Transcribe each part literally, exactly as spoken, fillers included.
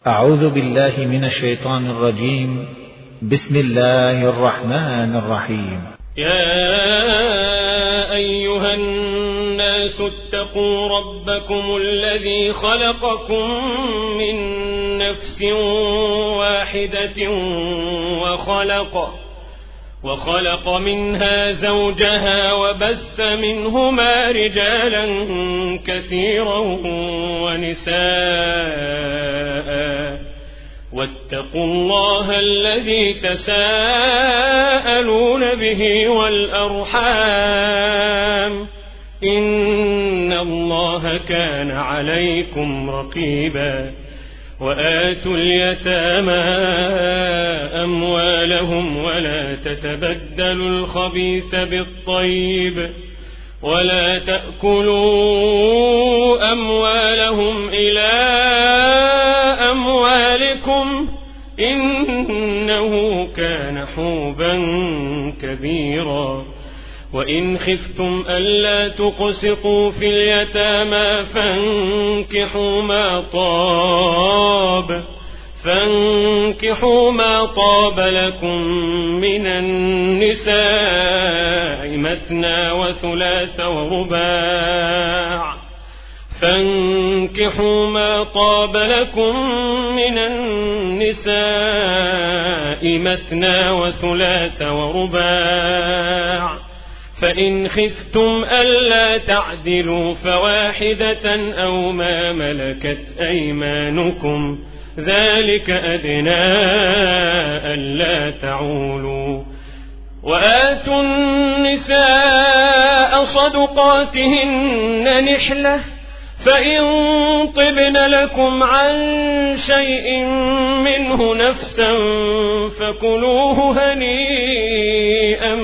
أعوذ بالله من الشيطان الرجيم. بسم الله الرحمن الرحيم. يا أيها الناس اتقوا ربكم الذي خلقكم من نفس واحدة وخلق وخلق منها زوجها وبث منهما رجالا كثيرا ونساء، واتقوا الله الذي تساءلون به والأرحام، إن الله كان عليكم رقيبا. وآتوا اليتامى أموالهم ولا تتبدلوا الخبيث بالطيب ولا تأكلوا أموالهم إلى أموالكم إنه كان حوبا كبيرا. وإن خفتم ألا تقسطوا في اليتامى فانكحوا ما طاب فانكحوا ما طاب لكم من النساء مثنى وثلاث ورباع فانكحوا ما طاب لكم من النساء مثنى وثلاث ورباع فإن خفتم ألا تعدلوا فواحدة أو ما ملكت أيمانكم ذلك أدنى ألا تعولوا. وآتوا النساء صدقاتهن نحلة، فإن طبن لكم عن شيء منه نفسا فكلوه هنيئا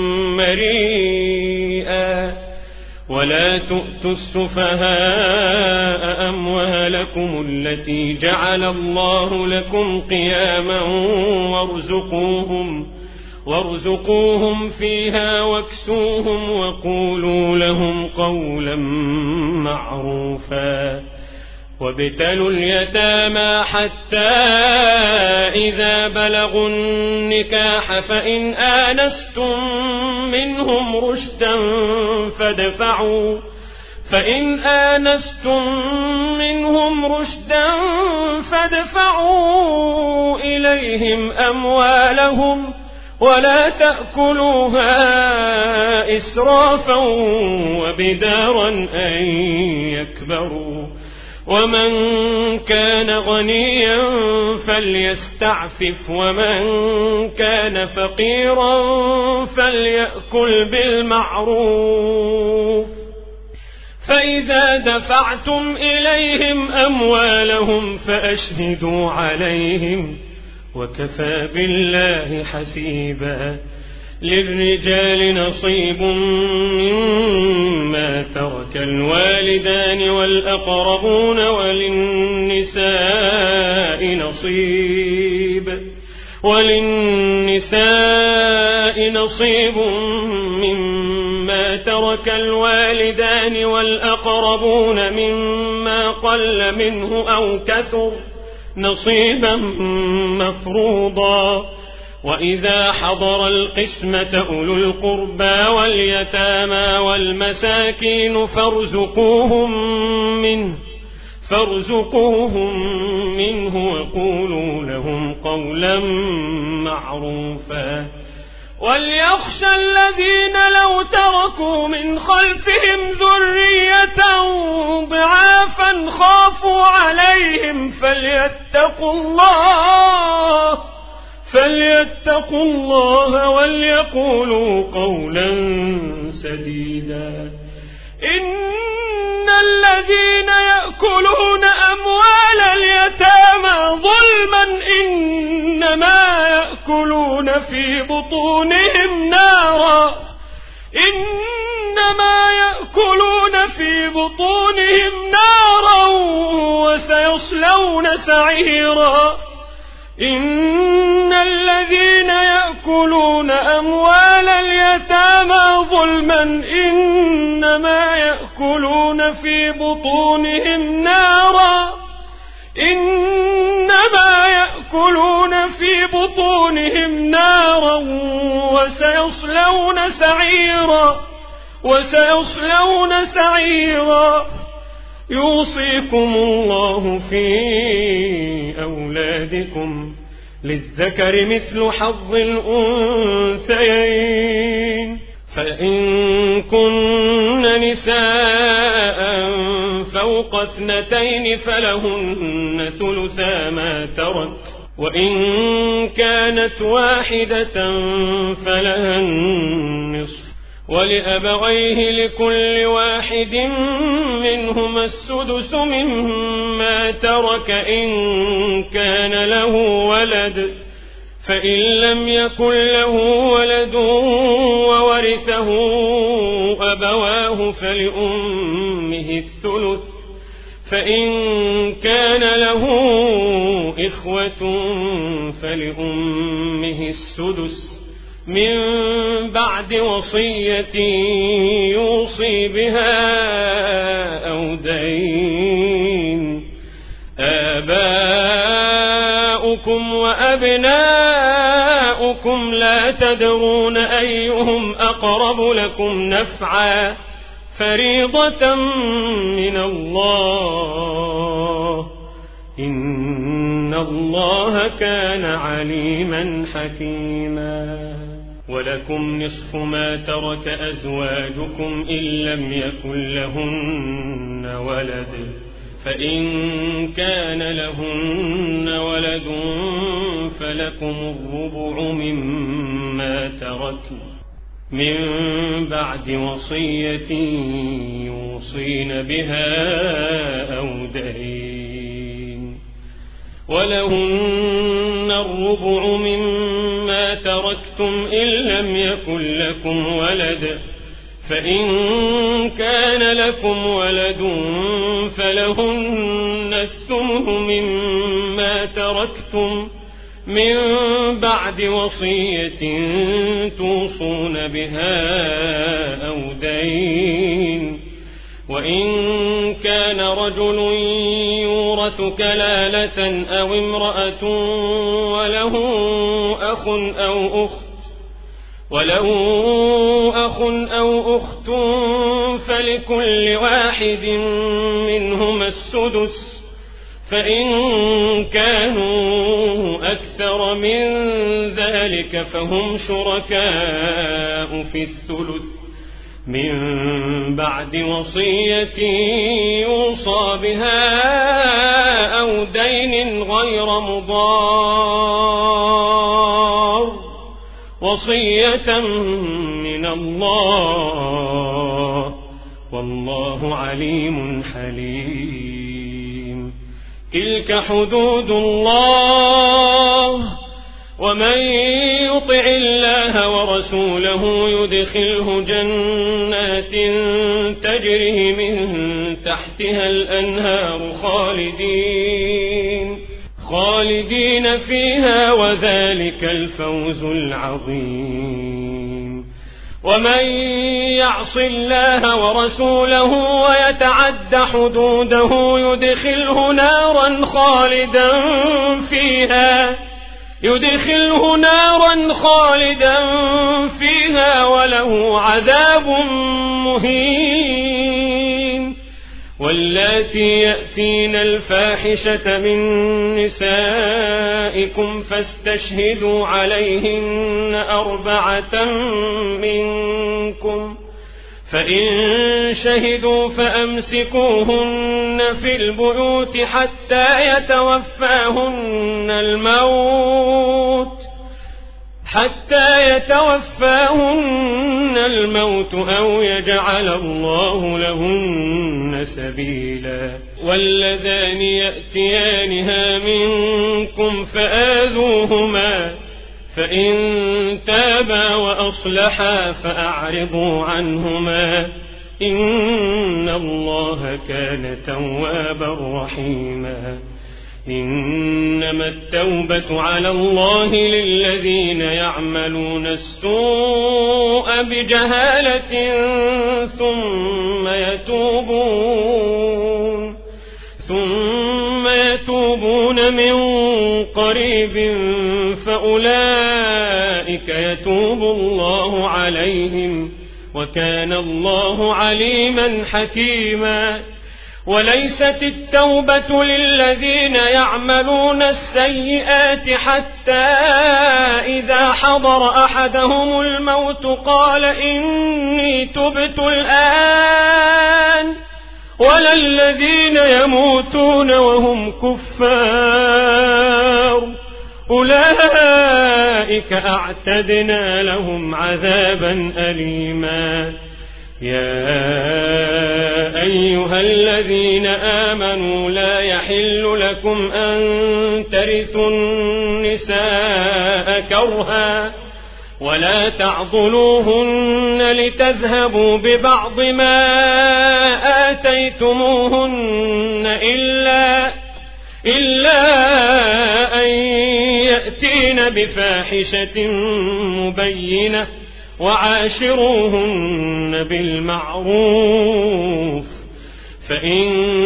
مريئا. ولا تؤتوا السفهاء أموالكم التي جعل الله لكم قياما وارزقوهم وارزقوهم فيها واكسوهم وقولوا لهم قولا معروفا. وابتلوا اليتامى حتى إذا بلغوا النكاح فإن آنستم منهم رشدا فادفعوا فإن آنستم منهم رشدا فادفعوا إليهم أموالهم ولا تأكلوها إسرافا وبدارا أن يكبروا. ومن كان غنيا فليستعفف ومن كان فقيرا فليأكل بالمعروف. فإذا دفعتم إليهم أموالهم فأشهدوا عليهم وكفى بالله حسيبا. للرجال نصيب مما ترك الوالدان والأقربون وللنساء نصيب وللنساء نصيب مما ترك الوالدان والأقربون مما قل منه أو كثر نصيبا مفروضا. وإذا حضر القسمة أولو القربى واليتامى والمساكين فارزقوهم منه فارزقوهم منه وقولوا لهم قولا معروفا. وليخشى الذين لو تركوا من خلفهم ذرية ضعافا خافوا عليهم فليتقوا الله فليتقوا الله وليقولوا قولا سديدا. إن الذين يأكلون أموال اليتامى ظلما إنما يأكلون في بطونهم نارا إنما يأكلون في بطونهم نارا وسيصلون سعيرا. إن الذين يأكلون أموال اليتامى ظلما إنما يأكلون في بطونهم نارا إنما يأكلون في بطونهم نارا وسيصلون سعيرا وسيصلون سعيرا. يوصيكم الله في أولادكم للذكر مثل حظ الأنثيين، فإن كن نساء فوق اثنتين فلهن ثلثا ما ترك، وإن كانت واحدة فلها النصف، ولأبويه لكل واحد منهما السدس مما ترك إن كان له ولد، فإن لم يكن له ولد وورثه أبواه فلأمه الثلث، فإن كان له إخوة فلأمه السدس من بعد وصية يوصي بها أو دين. آباؤكم وأبناؤكم لا تدرون أيهم أقرب لكم نفعا فريضة من الله، إن الله كان عليما حكيما. ولكم نصف ما ترك أزواجكم إن لم يكن لهن ولد، فإن كان لهن ولد فلكم الربع مما تركن من بعد وصية يوصين بها أو دين. ولهن الربع مما تركتم إن لم يكن لكم ولد، فإن كان لكم ولد فلهن الثمن مما تركتم من بعد وصية توصون بها أو دين. وإن كان رجل يورث كلالة أو امرأة وله أخ أو أخت وله أخ أو أخت فلكل واحد منهما السدس، فإن كانوا أكثر من ذلك فهم شركاء في الثلث من بعد وصية يوصى بها أو دين غير مضار، وصية من الله، والله عليم حليم. تلك حدود الله، ومن يطع الله ورسوله يدخله جنات تجري من تحتها الأنهار خالدين خالدين فيها، وذلك الفوز العظيم. ومن يعص الله ورسوله ويتعد حدوده يدخله نارا خالدا فيها يدخله نارا خالدا فيها وله عذاب مهين. واللاتي يأتين الفاحشة من نسائكم فاستشهدوا عليهن أربعة منكم، فإن شهدوا فأمسكوهن في البيوت حتى يتوفاهن الموت حتى يتوفاهن الموت أو يجعل الله لهن سبيلا. واللذان يأتيانها منكم فآذوهما، فإن تابا وأصلحا فأعرضوا عنهما، إن الله كان توابا رحيما. إنما التوبة على الله للذين يعملون السوء بجهالة ثم يتوبون ثم يتوبون يتوبون من قريب فأولئك يتوب الله عليهم وكان الله عليما حكيما. وليست التوبة للذين يعملون السيئات حتى إذا حضر أحدهم الموت قال إني تبت الآن، ولا الذين يموتون وهم كفار أولئك أعتدنا لهم عذابا أليما. يا أيها الذين آمنوا لا يحل لكم أن ترثوا النساء كرها ولا تعضلوهن لتذهبوا ببعض ما آتيتموهن إلا, إلا أن يأتين بفاحشة مبينة وعاشروهن بالمعروف، فإن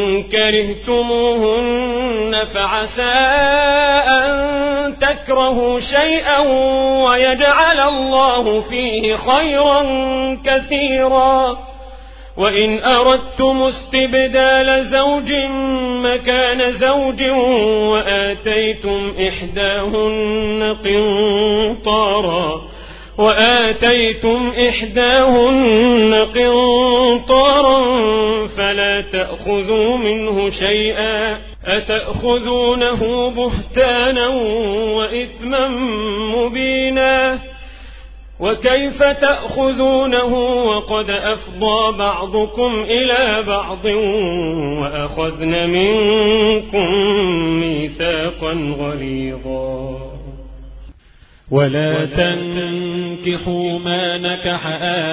كرهتموهن فعسى أن تكرهوا شيئا ويجعل الله فيه خيرا كثيرا. وإن أردتم استبدال زوج مكان زوج وآتيتم إحداهن قنطارا وآتيتم إحداهن قنطارا فلا تأخذوا منه شيئا أتأخذونه بهتانا وإثما مبينا. وكيف تأخذونه وقد أفضى بعضكم إلى بعض وأخذن منكم ميثاقا غليظا. ولا تنكحوا ما نكح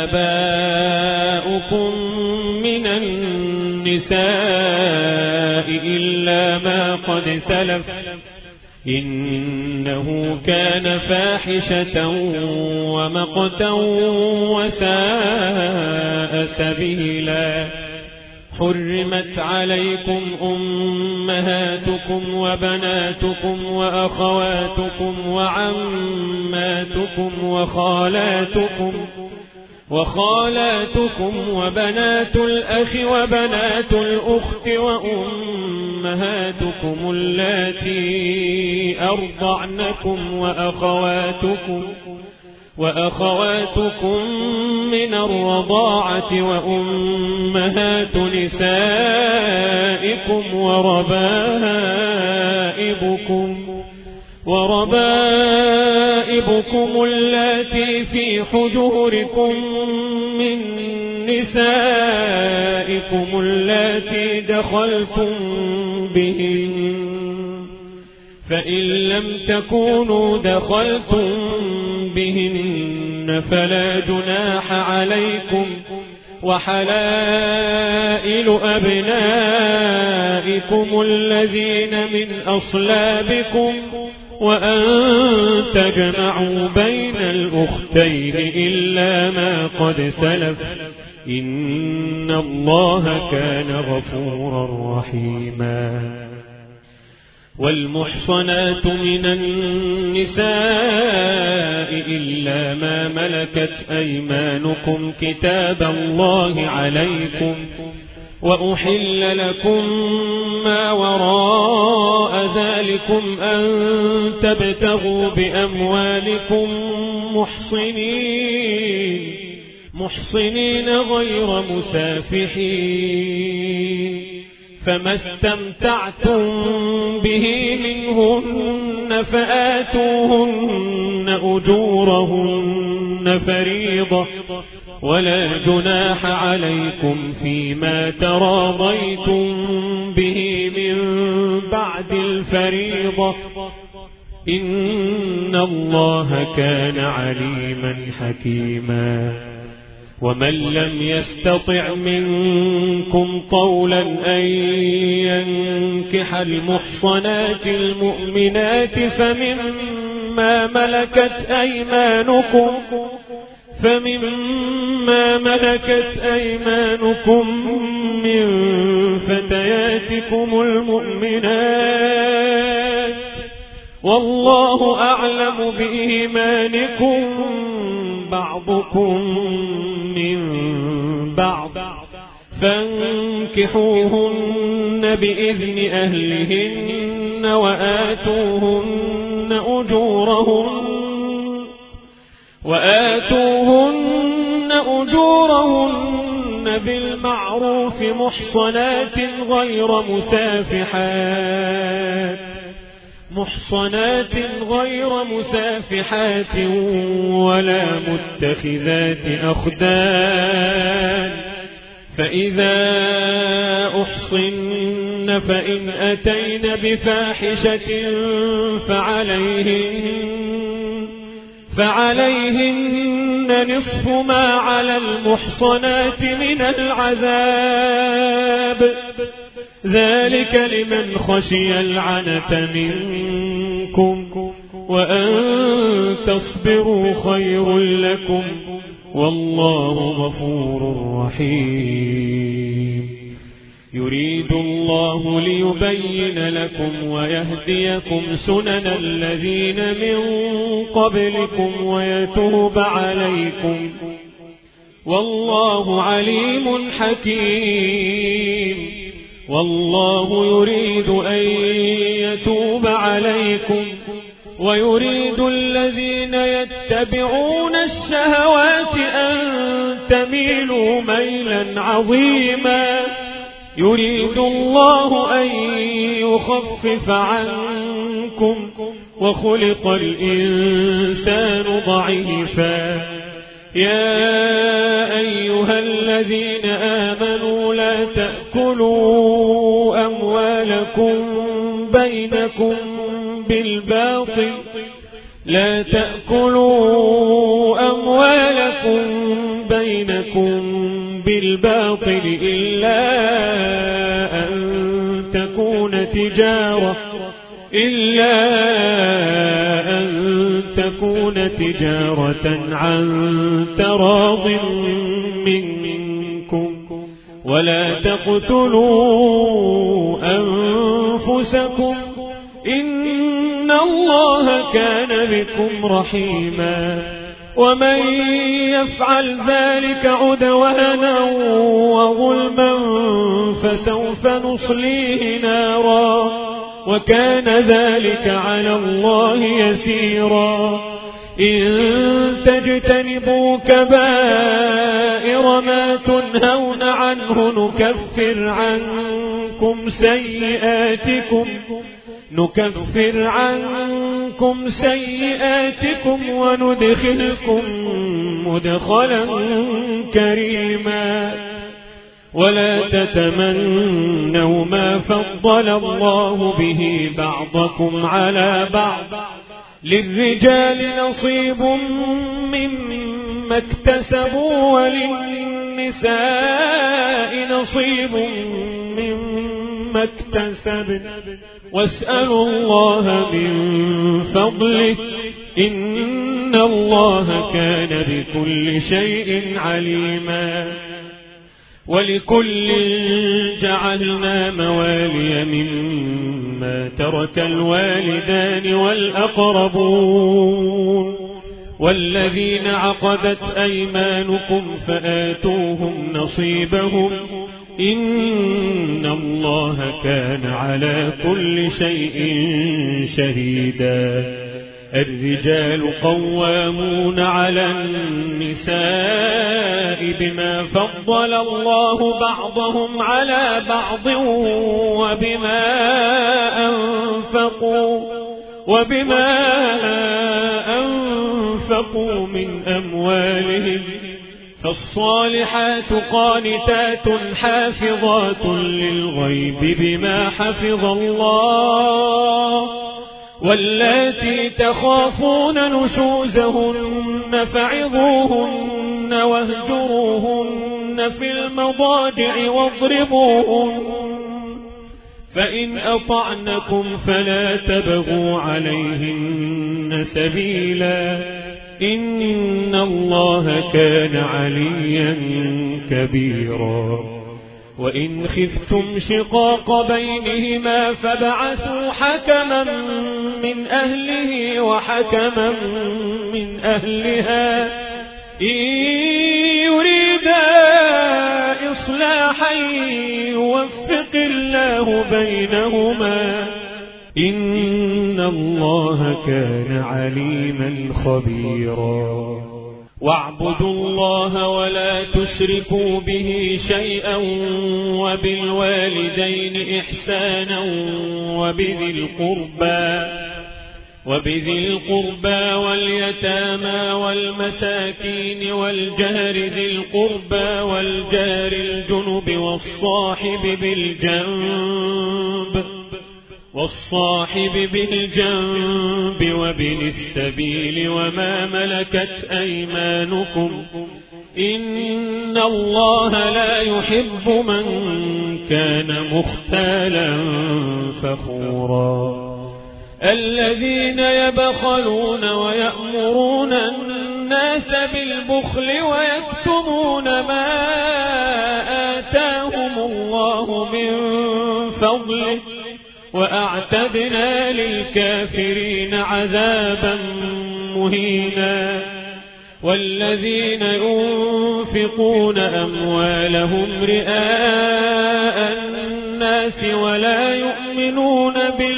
آباؤكم من النساء إلا ما قد سلف إنه كان فاحشة ومقتا وساء سبيلا. حرمت عليكم أمهاتكم وبناتكم وأخواتكم وعماتكم وخالاتكم وخالاتكم وبنات الأخ وبنات الأخت وأمهاتكم اللاتي أرضعنكم وأخواتكم وأخواتكم من الرضاعة وأمهات نسائكم وربائبكم وربائبكم اللاتي في حجوركم من نسائكم اللاتي دخلتم بهن، فإن لم تكونوا دخلتم بهن فلا جناح عليكم، وحلائل أبنائكم الذين من أصلابكم وأن تجمعوا بين الأختين إلا ما قد سلف إن الله كان غفورا رحيما. والمحصنات من النساء إلا ما ملكت أيمانكم كتاب الله عليكم، وأحل لكم ما وراء ذلكم أن تبتغوا بأموالكم محصنين محصنين غير مسافحين، فما استمتعتم به منهن فآتوهن أجورهن فريضة، ولا جناح عليكم فيما تراضيتم به من بعد الفريضة إن الله كان عليما حكيما. ومن لم يستطع منكم طولا أن ينكح المحصنات المؤمنات فمما ملكت أيمانكم فمما ملكت أيمانكم من فتياتكم المؤمنات والله أعلم بإيمانكم بعضكم من بعض فانكحوهن بإذن أهلهن وآتوهن أجورهن وآتوهن أجورهن بالمعروف محصنات غير مسافحات محصنات غير مسافحات ولا متخذات أخدان فإذا أحصن فإن أتين بفاحشة فعليهن فعليهن نصف ما على المحصنات من العذاب ذلك لمن خشي العنة منكم وأن تصبروا خير لكم والله غفور رحيم يريد الله ليبين لكم ويهديكم سنن الذين من قبلكم ويتوب عليكم والله عليم حكيم والله يريد أن يتوب عليكم ويريد الذين يتبعون الشهوات أن تميلوا ميلا عظيما يريد الله أن يخفف عنكم وخلق الإنسان ضعيفا يا أيها الذين آمنوا لا تأكلوا أموالكم بينكم بالباطل لا تأكلوا أموالكم بينكم بالباطل إلا أن تكون تجارة إلا أن تكون تجارة عن تراض منكم ولا تقتلوا أنفسكم إن الله كان بكم رحيما ومن يفعل ذلك عدوانا وظلما فسوف نصليه نارا وكان ذلك على الله يسيرا إن تجتنبوا كبائر ما تنهون عنه نكفر عنكم سيئاتكم نكفر عنكم سيئاتكم وندخلكم مدخلا كريما ولا تتمنوا ما فضل الله به بعضكم على بعض للرجال نصيب مما اكتسبوا وللنساء نصيب مما اكتسبن واسألوا الله من فضله إن الله كان بكل شيء عليما ولكل جعلنا موالي مما ترك الوالدان والأقربون والذين عقدت أيمانكم فآتوهم نصيبهم إن الله كان على كل شيء شهيدا الرجال قوامون على النساء بما فضل الله بعضهم على بعض وبما أنفقوا وبما أنفقوا من أموالهم فالصالحات قانتات حافظات للغيب بما حفظ الله واللاتي تخافون نشوزهن فعظوهن واهجروهن في المضاجع واضربوهن فإن أطعنكم فلا تبغوا عليهن سبيلا إن الله كان عليا كبيرا وإن خفتم شقاق بينهما فابعثوا حكما من أهله وحكما من أهلها إن يريدا إصلاحا يوفق الله بينهما إن الله كان عليما خبيرا واعبدوا الله ولا تشركوا به شيئا وبالوالدين إحسانا وبذي القربى وبذي القربى واليتامى والمساكين والجار ذي القربى والجار الجنب والصاحب بالجنب والصاحب بالجنب وابن السبيل وما ملكت أيمانكم إن الله لا يحب من كان مختالا فخورا الذين يبخلون ويأمرون الناس بالبخل ويكتمون ما آتاهم الله من فضله وأعتدنا للكافرين عذابا مهينا والذين ينفقون أموالهم رئاء الناس ولا يؤمنون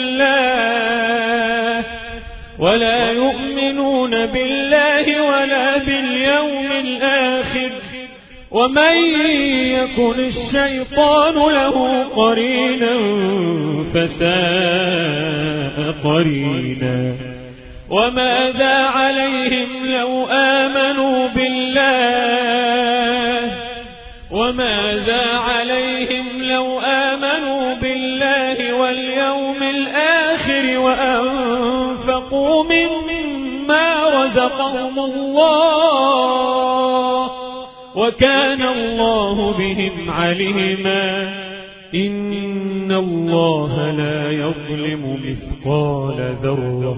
بالله ولا يؤمنون بالله ولا باليوم الآخر ومن يكن الشيطان له قرينا فساء قرينا وماذا عليهم لو آمنوا بالله وماذا عليهم لو آمنوا بالله واليوم الآخر وأنفقوا مما رزقهم الله وكان الله بهم عليما إن الله لا يظلم مثقال ذرة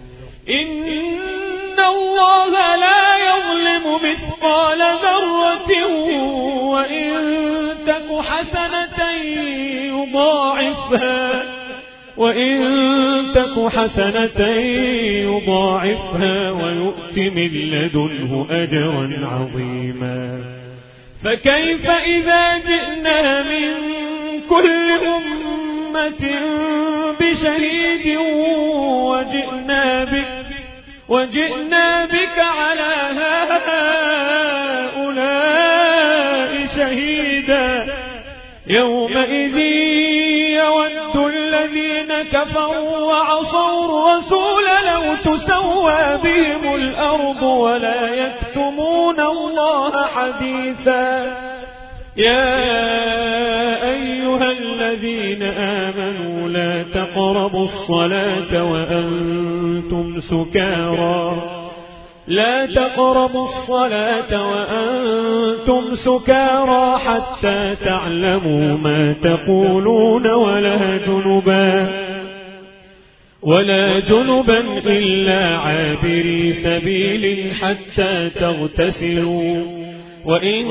إن الله لا يظلم مثقال ذرة وإن تك حسنة يضاعفها وإن تك حسنة يضاعفها ويؤت من لدنه أجرا عظيما فكيف إذا جئنا من كل أمة بشهيد وجئنا بك وجئنا بك على هؤلاء شهيدا يومئذ يود الذين كفروا وعصوا الرسول لو تسوى بهم الأرض ولا يكتمون الله حديثا يا أيها الذين آمنوا لا تقربوا الصلاة وأنتم سكارى لا تقربوا الصلاة وأنتم سكارى حتى تعلموا ما تقولون ولا جنبا ولا جنبا إلا عابري سبيل حتى تغتسلوا وإن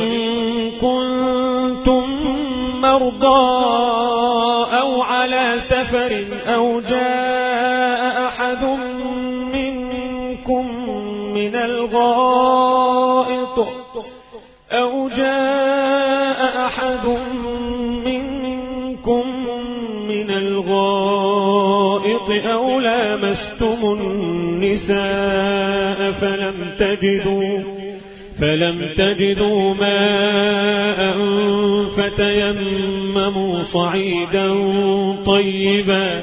كنتم مرضى أو على سفر أو جاء أحد منكم من الغائط أو جاء أحد منكم من الغائط أو لامستم النساء فلم تجدوا فلم تجدوا ماء فتيمموا صعيدا طيبا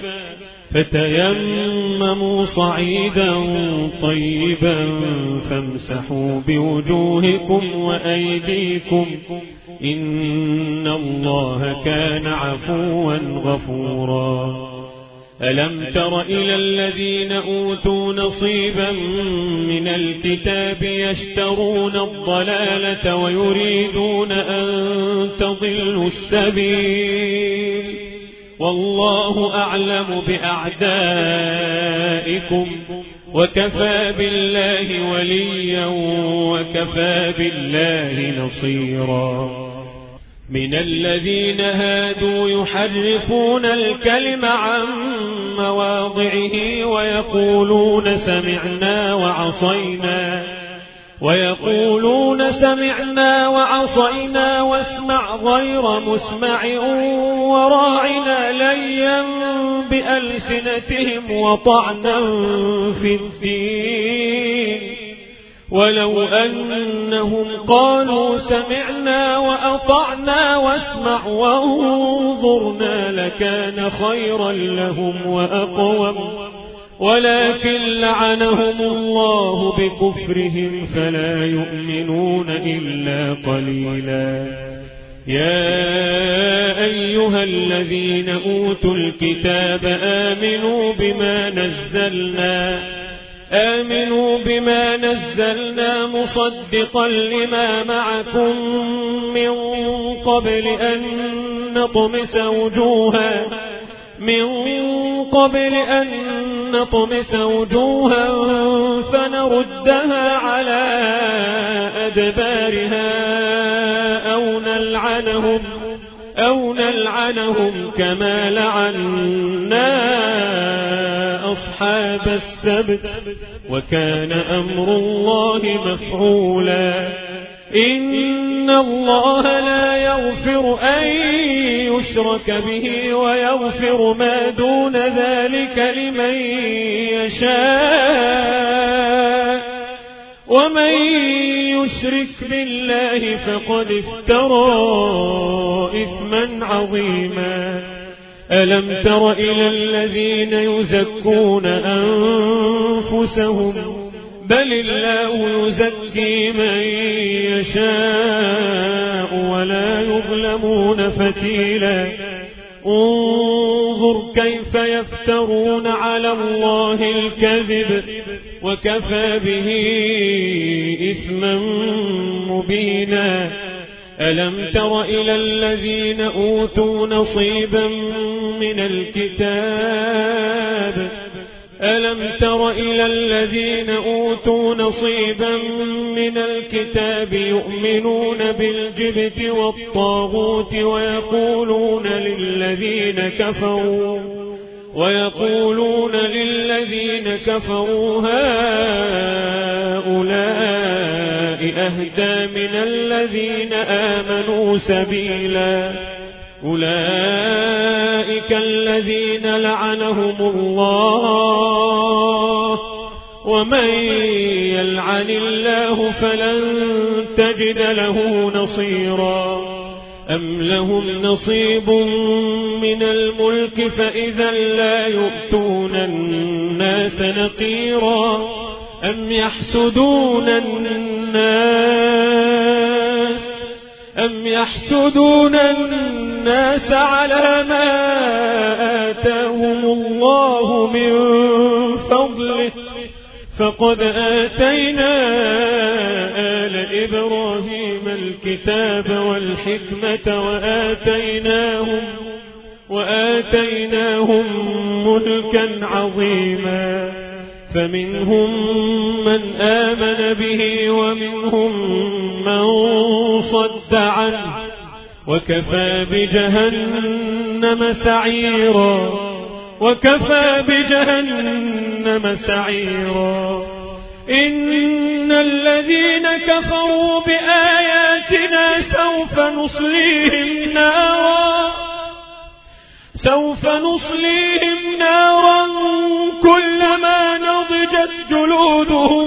فتيمموا صعيدا طيبا فامسحوا بوجوهكم وأيديكم إن الله كان عفوا غفورا ألم تر إلى الذين أوتوا نصيبا من الكتاب يشترون الضلالة ويريدون أن تضلوا السبيل والله أعلم بأعدائكم وكفى بالله وليا وكفى بالله نصيرا من الذين هادوا يحرفون الكلم عن مواضعه ويقولون سمعنا وعصينا ويقولون سمعنا وعصينا واسمع غير مسمع وراعنا ليا بألسنتهم وطعنا في الدين ولو أنهم قالوا سمعنا وأطعنا واسمع وانظرنا لكان خيرا لهم وأقوم ولكن لعنهم الله بكفرهم فلا يؤمنون إلا قليلا. يا أيها الذين أوتوا الكتاب آمنوا بما نزلنا آمنوا بما نزلنا مصدقا لما معكم من قبل أن نطمس وجوها من قبل أن نطمس وجوها فنردها على أدبارها أو نلعنهم أو نلعنهم كما لعنا أصحاب السبت وكان أمر الله مفعولا. إن الله لا يغفر أن يشرك به ويغفر ما دون ذلك لمن يشاء ومن يشرك بالله فقد افترى إثما عظيما. ألم تر إلى الذين يزكون أنفسهم بل الله يزكي من يشاء ولا يظلمون فتيلا. انظر كيف يفترون على الله الكذب وكفى به إثما مبينا. ألم تر إلى الذين أوتوا نصيبا من الكتاب ألم تر إلى الذين أوتوا نصيبا من الكتاب يؤمنون بالجبت والطاغوت ويقولون للذين كفروا ويقولون للذين كفروا هؤلاء أهدى من الذين آمنوا سبيلا. أولئك الذين لعنهم الله ومن يلعن الله فلن تجد له نصيرا. أم لهم نصيب من الملك فإذا لا يؤتون الناس نقيرا. أم يحسدون الناس أم يحسدون الناس على ما آتاهم الله من فضله فقد آتينا آل إبراهيم الكتاب والحكمة وآتيناهم وآتيناهم ملكا عظيما. فمنهم من آمن به ومنهم من صد عنه وكفى بجهنم سعيرا وكفى بجهنم سعيرا. إن الذين كفروا بآياتنا سوف نصليهم نارا سوف نصليهم نارا كلما نضجت جلودهم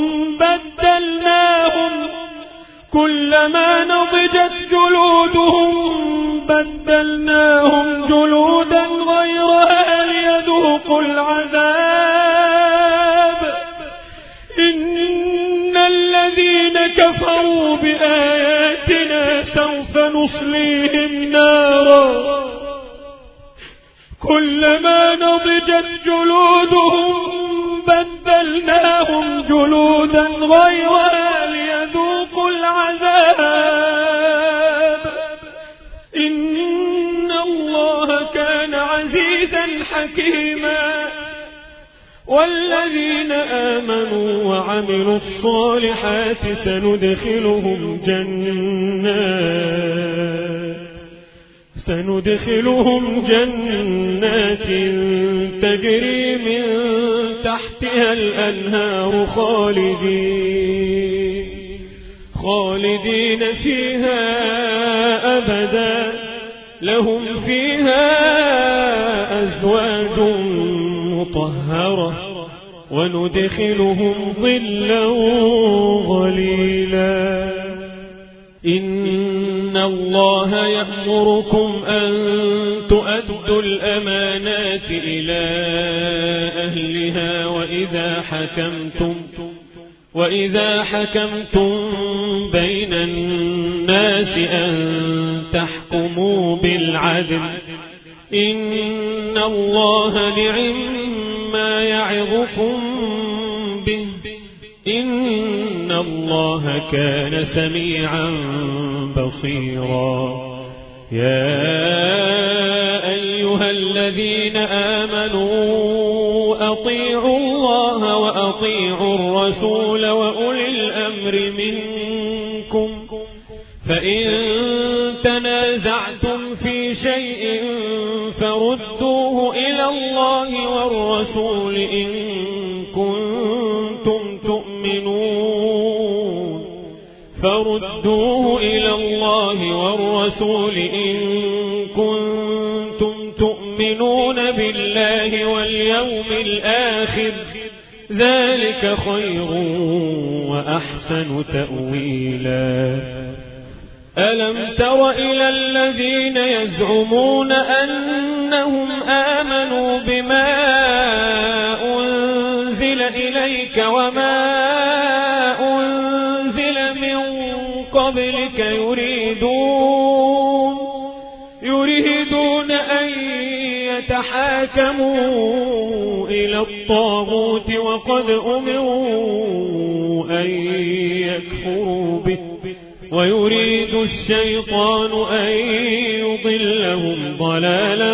بدلناهم كلما نضجت جلودهم بدلناهم جلودا غيرها ليذوقوا العذاب. إن الذين كفروا بآياتنا سوف نصليهم نارا كلما نضجت جلودهم بدلناهم جلودا غيرها ليذوقوا العذاب. إن الله كان عزيزا حكيما. والذين آمنوا وعملوا الصالحات سندخلهم جنات سندخلهم جنات تجري من تحتها الأنهار خالدين خالدين فيها أبدا لهم فيها أزواج مطهرة وندخلهم ظلا ظليلا إن الله يأمركم أن تؤدوا الأمانات إلى أهلها وإذا حكمتم وإذا حكمتم بين الناس أن تحكموا بالعدل إن الله نعما يعظكم به إن الله كان سميعا بصيرا يا أيها الذين آمنوا أطيعوا الله وأطيعوا الرسول وأولي الأمر منكم فإن تنازعتم في شيء فردوه إلى الله والرسول إن كنتم تؤمنون فردوه إلى الله والرسول إن كنتم تؤمنون بالله واليوم الآخر ذلك خير وأحسن تأويلا ألم تر إلى الذين يزعمون أنهم آمنوا بما أنزل إليك وما أنزل من قبلك يريدون يريدون أن يتحاكموا إلى الطاغوت وقد أمروا أن يكفروا به ويريد الشيطان أن يضلهم ضلالا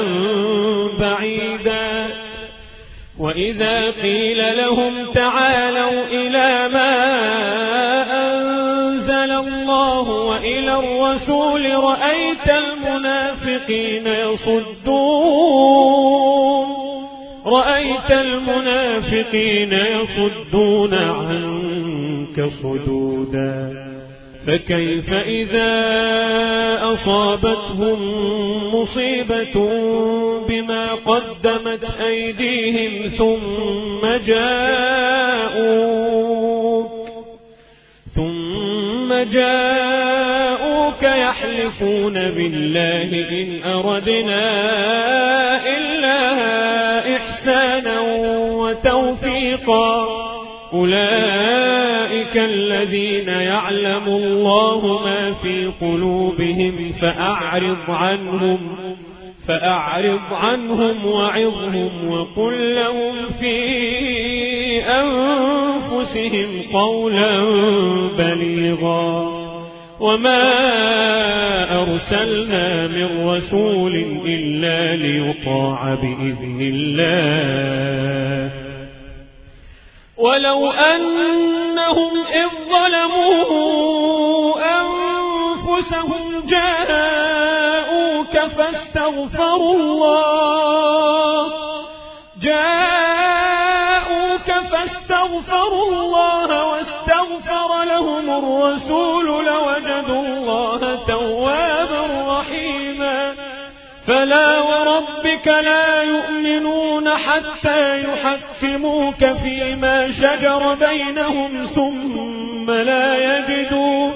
بعيدا وإذا قيل لهم تعالوا إلى ما أنزل الله وإلى الرسول رأيت المنافقين يصدون رأيت المنافقين يصدون عنك صدودا فكيف إذا أصابتهم مصيبة بما قدمت أيديهم ثم جاءوك ثم جاءوك يحلفون بالله إن أردنا إلا إحسانا وتوفيقا أولئك الذين يعلم الله ما في قلوبهم فأعرض عنهم فأعرض عنهم وعظهم وقل لهم في أنفسهم قولا بليغا وما أرسلنا من رسول إلا ليطاع بإذن الله ولو أنهم إذ ظلموا أنفسهم جاءوك فاستغفروا الله جاءوك فاستغفروا الله واستغفر لهم الرسول لوجدوا الله توابا رحيما فلا وربك لا يؤمنون حتى يحكموك فيما شجر بينهم ثم لا يجدوا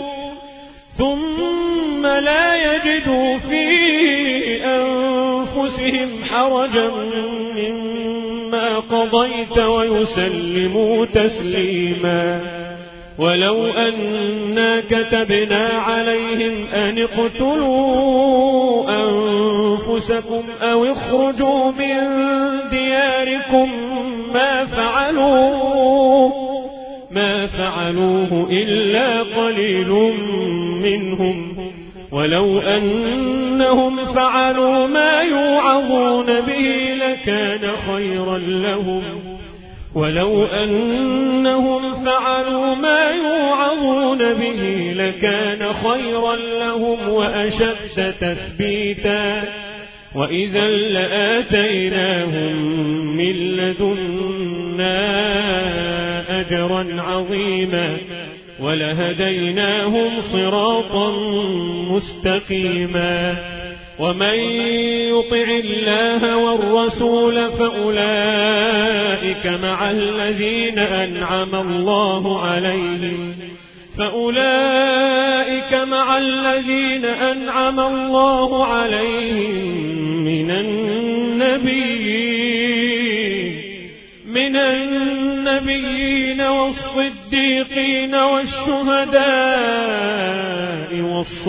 ثم لا يجدوا في أنفسهم حرجا مما قضيت ويسلموا تسليما ولو أنا كتبنا عليهم أن اقتلوا أنفسكم أو اخرجوا من دياركم ما فعلوه ما فعلوه إلا قليل منهم ولو أنهم فعلوا ما يوعظون به لكان خيرا لهم ولو أنهم فعلوا ما يوعظون به لكان خيرا لهم وأشد تثبيتا وإذا لآتيناهم من لدنا أجرا عظيما ولهديناهم صراطا مستقيما ومن يطع الله والرسول فأولئك مع الذين أنعم الله عليهم فأولئك مع الذين أنعم الله عليهم من النبيين من النبيين والصديقين والشهداء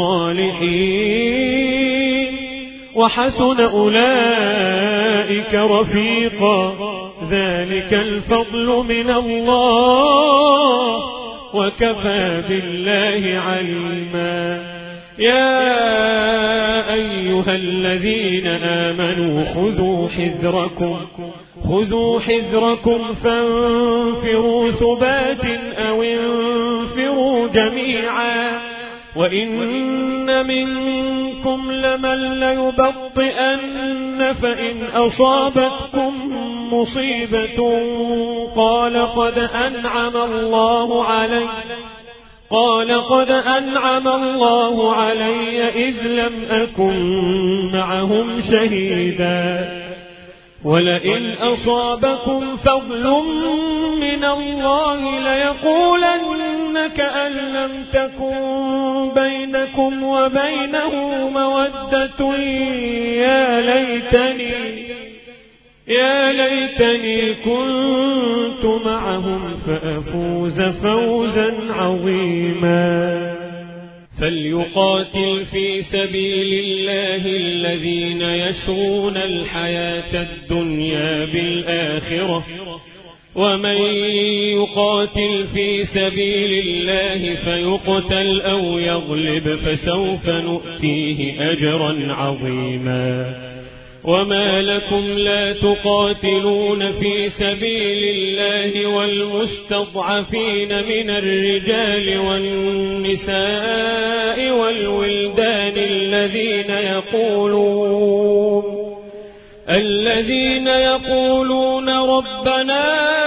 والصالحين وحسن أولئك رفيقا ذلك الفضل من الله وكفى بالله عليما يا أيها الذين آمنوا خذوا حذركم خذوا حذركم فانفروا ثبات أو انفروا جميعا وإن منكم لمن ليبطئن فإن أصابتكم مصيبة قال قد أنعم الله علي قال قد أنعم الله علي إذ لم أكن معهم شهيدا ولئن أصابكم فضل من الله ليقولن كأن لم تكن بينكم وبينه مودة يا ليتني يا ليتني كنت معهم فأفوز فوزا عظيما فليقاتل في سبيل الله الذين يشرون الحياة الدنيا بالآخرة ومن يقاتل في سبيل الله فيقتل أو يغلب فسوف نؤتيه أجرا عظيما وما لكم لا تقاتلون في سبيل الله والمستضعفين من الرجال والنساء والولدان الذين يقولون الذين يقولون ربنا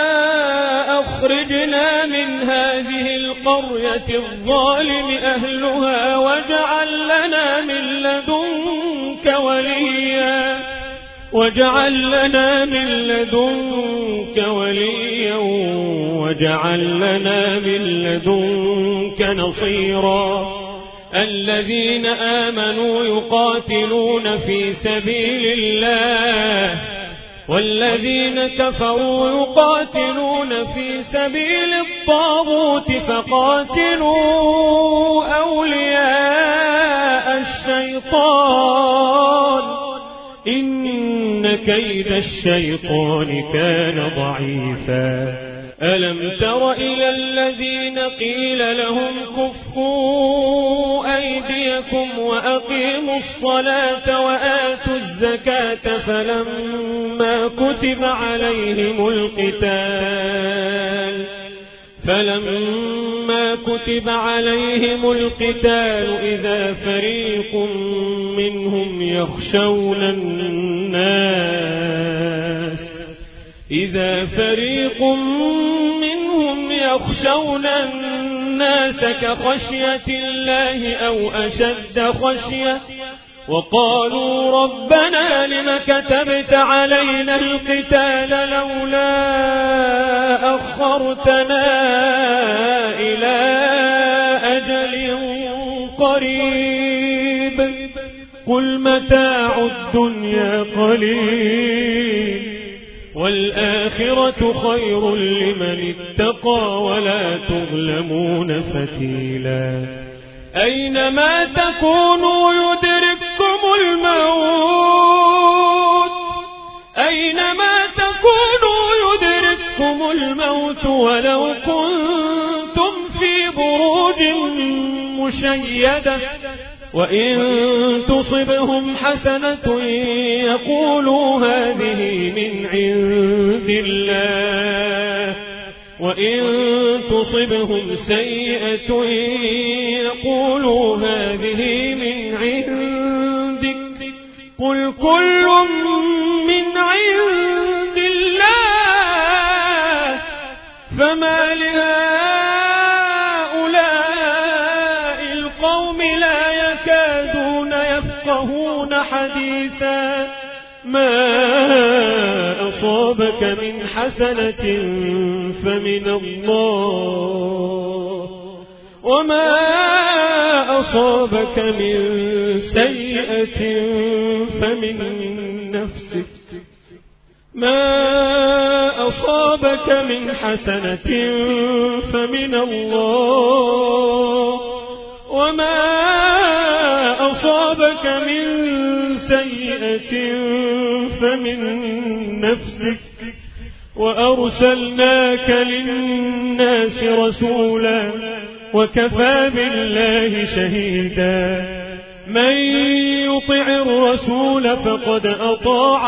أخرجنا من هذه القرية الظالم أهلها واجعل لنا من لدنك وليا واجعل لنا من لدنك وليا واجعل لنا من لدنك نصيرا الذين آمنوا يقاتلون في سبيل الله والذين كفروا يقاتلون في سبيل الطاغوت فقاتلوا أولياء الشيطان إن كيد الشيطان كان ضعيفا ألم تر إلى الذين قيل لهم كفوا أيديكم وأقيموا الصلاة وآتوا الزكاة فلما كتب عليهم القتال فلما كتب عليهم القتال إذا فريق منهم يخشون الناس إذا فريق منهم يخشون الناس كخشية الله أو أشد خشية وقالوا ربنا لم كتبت علينا القتال لولا أخرتنا إلى أجل قريب قل متاع الدنيا قليل والآخرة خير لمن اتقى ولا تظلمون فتيلا أينما تكونوا يدرككم الموت أينما تكونوا يدرككم الموت ولو كنتم في بروج مشيدة وإن تصبهم حسنة يقولوا هذه من عند الله وإن تصبهم سيئة يقولوا هذه من عندك قل كل من عند الله فما لهؤلاء القوم لا يكادون يفقهون حديثا ما أصابك من حسنة فمن الله وما أصابك من سيئة فمن نفسك ما أصابك من حسنة فمن الله وما أصابك من سيئة فمن نفسك وأرسلناك للناس رسولا وكفى بالله شهيدا من يطع الرسول فقد أطاع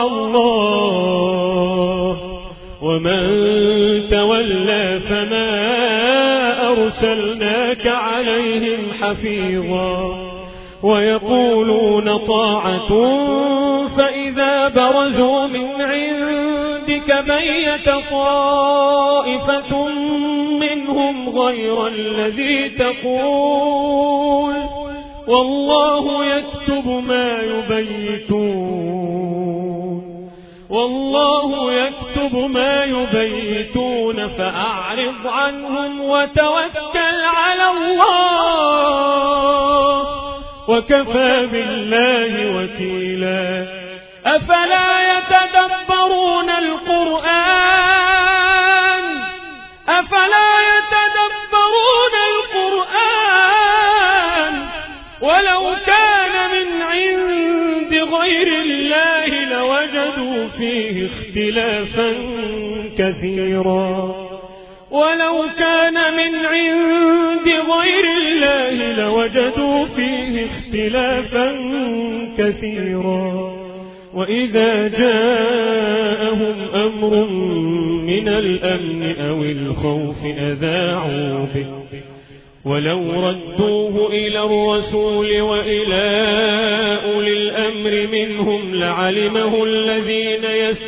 الله ومن تولى فما أرسلناك عليهم حفيظا ويقولون طاعة فإذا برزوا من عندك بيت طائفة منهم غير الذي تقول والله يكتب ما يبيتون والله يكتب ما يبيتون فأعرض عنهم وتوكل على الله وكفى بالله وكيلا أفلا يتدبرون القرآن أفلا يتدبرون القرآن ولو كان من عند غير الله لوجدوا فيه اختلافا كثيرا ولو كان من عند غير الله لوجدوا فيه اختلافا كثيرا وإذا جاءهم أمر من الأمن أو الخوف أذاعوا به ولو ردوه إلى الرسول وإلى أولي الأمر منهم لعلمه الذين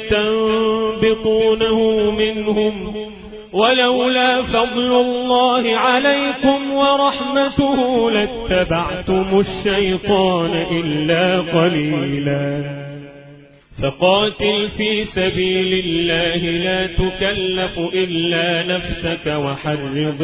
يستنبطونه منهم ولولا فضل الله عليكم ورحمته لاتبعتم الشيطان إلا قليلا فقاتل في سبيل الله لا تكلف إلا نفسك وحرض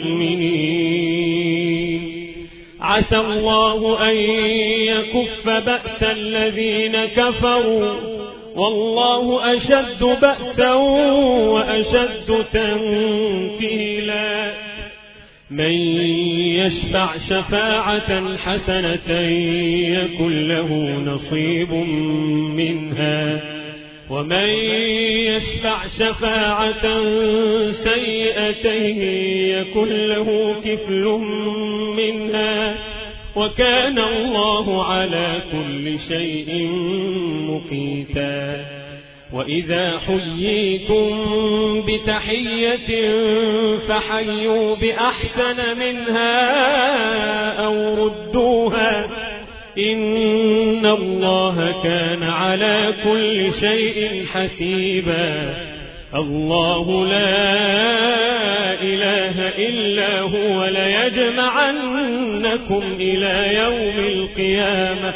المؤمنين عسى الله أن يكف بأس الذين كفروا والله أشد بأسا وأشد تنكيلا من يشفع شفاعة حسنة يكن له نصيب منها ومن يشفع شفاعة سيئة يكن له كفل منها وكان الله على كل شيء مقيتا وإذا حييتم بتحية فحيوا بأحسن منها أو ردوها إن الله كان على كل شيء حسيبا الله لا إله إلا هو ليجمعنكم إلى يوم القيامة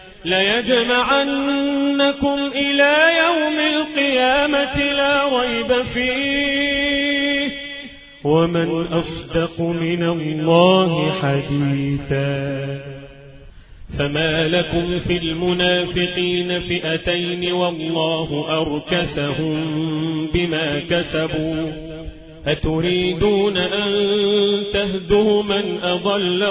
ليجمعنكم إلى يوم القيامة لا ريب فيه ومن أصدق من الله حديثا فما لكم في المنافقين فئتين والله أركسهم بما كسبوا أتريدون أن تهدوا من أضل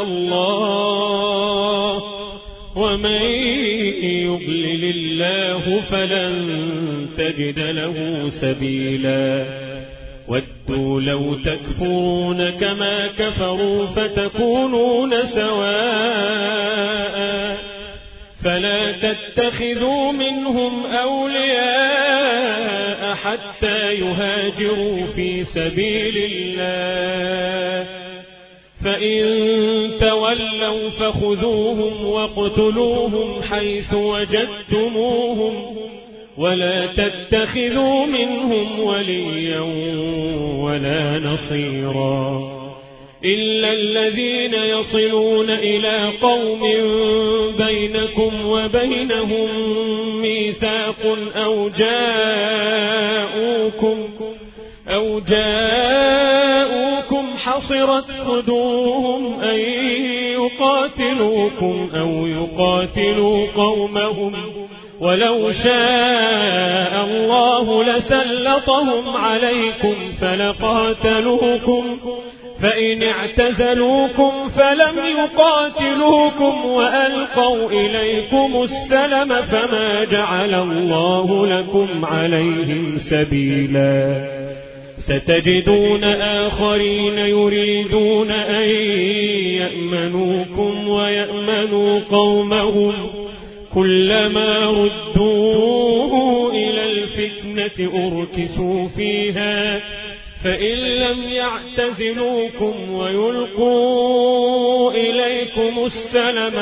الله ومن يضلل الله فلن تجد له سبيلا ودوا لو تكفرون كما كفروا فتكونون سواء فلا تتخذوا منهم أولياء حتى يهاجروا في سبيل الله، فإن تولوا فخذوهم واقتلوهم حيث وجدتموهم، ولا تتخذوا منهم وليا ولا نصيرا، إلا الذين يصلون إلى قوم بينكم وبينهم ميثاق أو جاءوكم أو جاءوكم حصرت صدورهم أن يقاتلوكم أو يقاتلوا قومهم، ولو شاء الله لسلطهم عليكم فلقاتلوكم، فإن اعتزلوكم فلم يقاتلوكم وألقوا إليكم السلم فما جعل الله لكم عليهم سبيلا. ستجدون آخرين يريدون أن يأمنوكم ويأمنوا قومهم، كلما ردوا إلى الفتنة أركسوا فيها، فإن لم يعتزلوكم ويلقوا إليكم السلم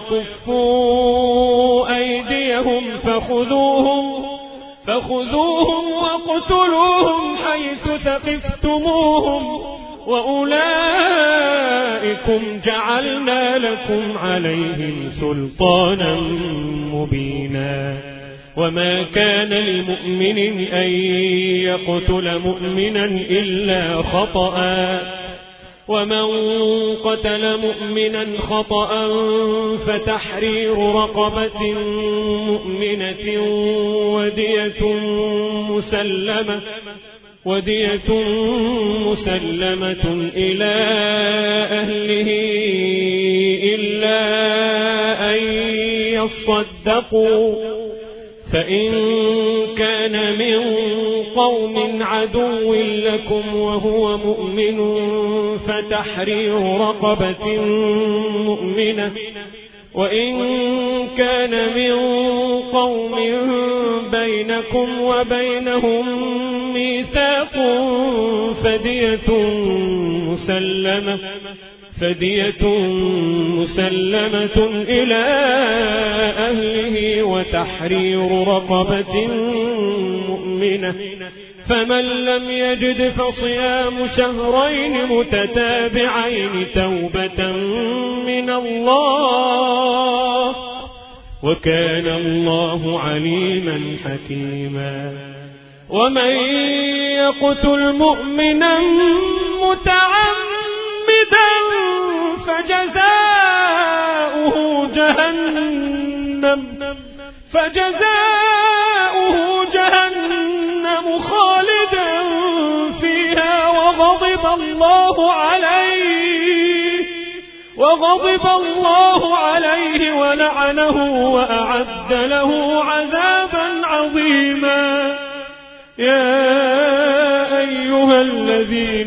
ويكفوا أيديهم فخذوهم فخذوهم واقتلوهم حيث ثقفتموهم، وأولئكم جعلنا لكم عليهم سلطانا مبينا. وما كان لمؤمن أن يقتل مؤمنا إلا خطأ، ومن قتل مؤمنا خطأ فتحرير رقبة مؤمنة ودية مسلمة ودية مسلمة إلى أهله إلا أن يصدقوا، فإن كان من قوم عدو لكم وهو مؤمن فتحرير رقبة مؤمنة، وإن كان من قوم بينكم وبينهم ميثاق فدية مسلمة فدية مسلمة إلى أهله وتحرير رقبة مؤمنة، فمن لم يجد فصيام شهرين متتابعين توبة من الله، وكان الله عليما حكيما. ومن يقتل مؤمنا متعمدا فجزاؤه جهنم فجزاؤه جهنم خالدا فيها وغضب الله عليه وغضب الله عليه ولعنه وأعد له عذابا عظيما. يا أيها الذين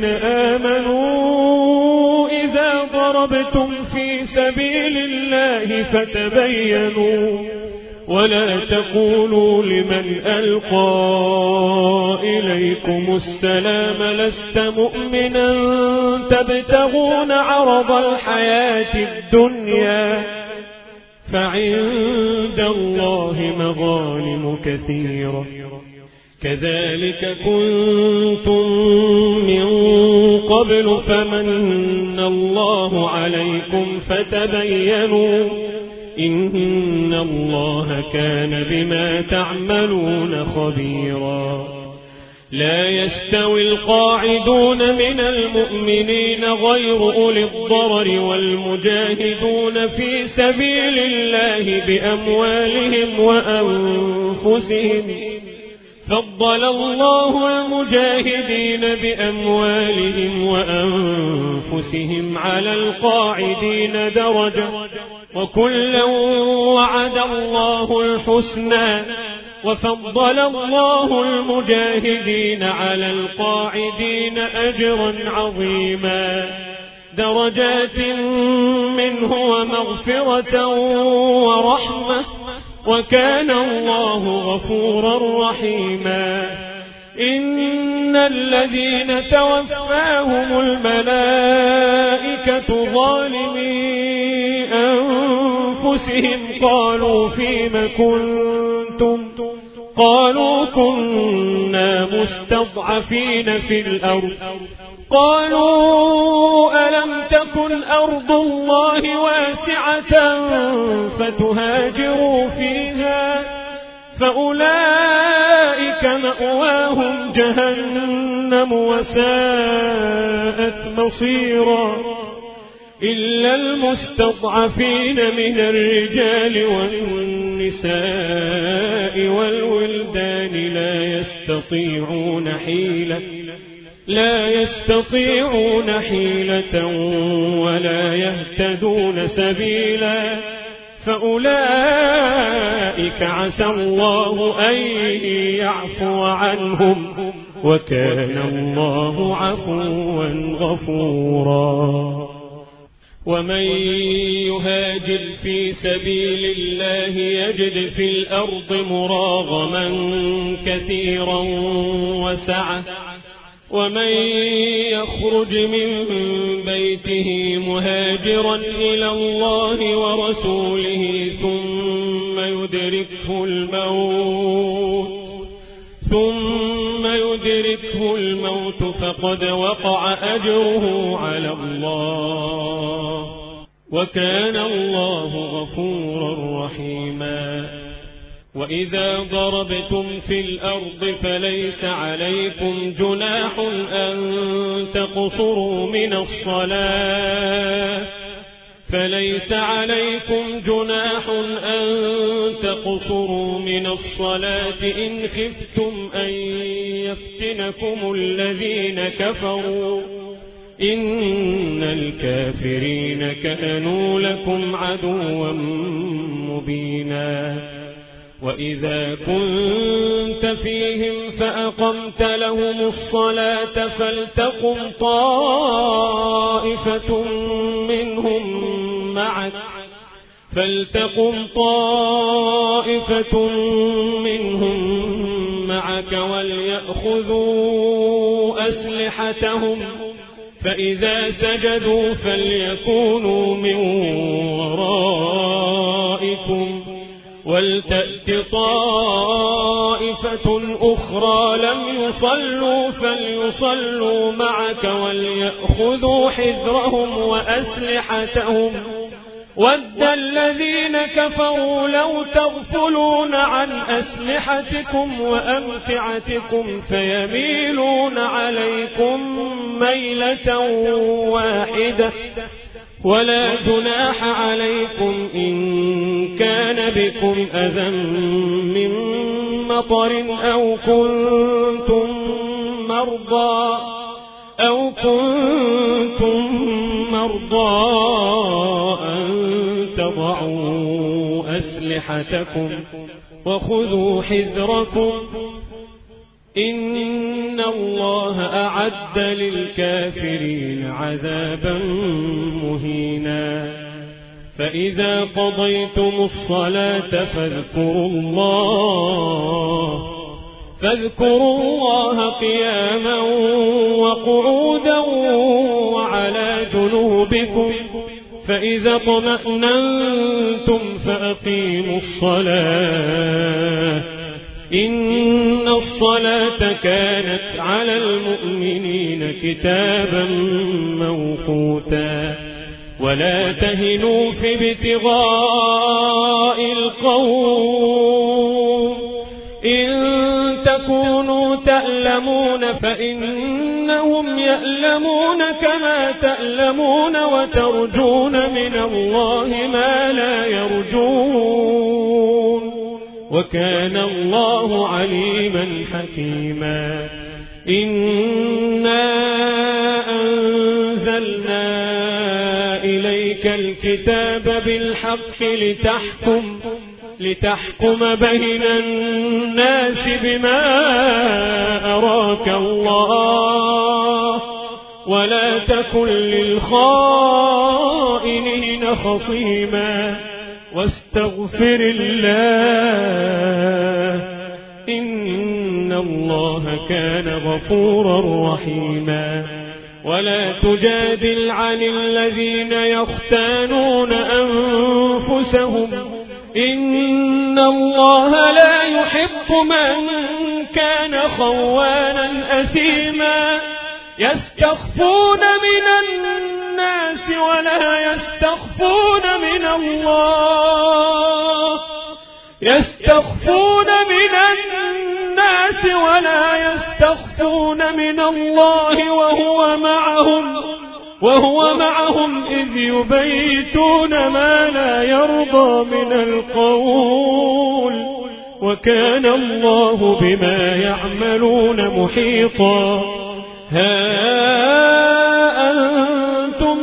آمنوا إذا ضربتم في سبيل الله فتبينوا ولا تقولوا لمن ألقى إليكم السلام لست مؤمنا تبتغون عرض الحياة الدنيا فعند الله مغانم كثيرة كذلك كنتم من قبل فمن الله عليكم فتبينوا إن الله كان بما تعملون خبيرا. لا يستوي القاعدون من المؤمنين غير أولي الضرر والمجاهدون في سبيل الله بأموالهم وأنفسهم فضل الله المجاهدين بأموالهم وأنفسهم على القاعدين درجة وكلا وعد الله الحسنى وفضل الله المجاهدين على القاعدين أجرا عظيما درجات منه ومغفرة ورحمة وكان الله غفورا رحيما. إن الذين توفاهم الملائكة ظالمي أنفسهم قالوا فيم كنتم قالوا كنا مستضعفين في الأرض قالوا ألم تكن أرض الله واسعة فتهاجروا فيها فأولئك مأواهم جهنم وساءت مصيرا إلا المستضعفين من الرجال والنساء والولدان لا يستطيعون حيلة لا يستطيعون حيلة ولا يهتدون سبيلا فأولئك عسى الله أن يعفو عنهم وكان الله عفوا غفورا ومن يهاجر في سبيل الله يجد في الأرض مراغما كثيرا وسعة ومن يخرج من بيته مهاجرا إلى الله ورسوله ثم يدركه الموت ثم يدركه الموت فقد وقع أجره على الله وكان الله غفورا رحيما وإذا ضربتم في الأرض فليس عليكم جناح أن تقصروا من الصلاة فليس عليكم جناح أن تقصروا من الصلاة إن خفتم أن يفتنكم الذين كفروا إن الكافرين كانوا لكم عدوا مبينا وإذا كنت فيهم فأقمت لهم الصلاة فلتقم طائفة منهم معك فلتقم طائفة منهم معك وليأخذوا أسلحتهم فإذا سجدوا فليكونوا من ورائكم ولتأت طائفة أخرى لم يصلوا فليصلوا معك وليأخذوا حذرهم وأسلحتهم ود الذين كفروا لو تغفلون عن أسلحتكم وأمتعتكم فيميلون عليكم ميلة واحدة ولا جناح عليكم إن كان بكم أذى من مطر أو كنتم مرضى أو كنتم مرضى أن تضعوا أسلحتكم وخذوا حذركم إن الله أعد للكافرين عذابا مهينا فإذا قضيتم الصلاة فاذكروا الله فاذكروا الله قياما وقعودا وعلى جنوبكم فإذا اطمأننتم فأقيموا الصلاة إن الصلاة كانت على المؤمنين كتابا موقوتا ولا تهنوا في ابتغاء القوم إن تكونوا تألمون فإنهم يألمون كما تألمون وترجون من الله ما لا يرجون وكان الله عليما حكيما إنا أنزلنا إليك الكتاب بالحق لتحكم لتحكم بين الناس بما أراك الله ولا تكن للخائنين خصيما واستغفر الله إن الله كان غفورا رحيما ولا تجادل عن الذين يختانون أنفسهم إن الله لا يحب من كان خوانا أثيما يستخفون من الناس ولا يستخفون من الله يستخفون من الناس ولا يستخفون من الله وهو معهم وهو معهم إذ يبيتون ما لا يرضى من القول وكان الله بما يعملون محيطا ها أنتم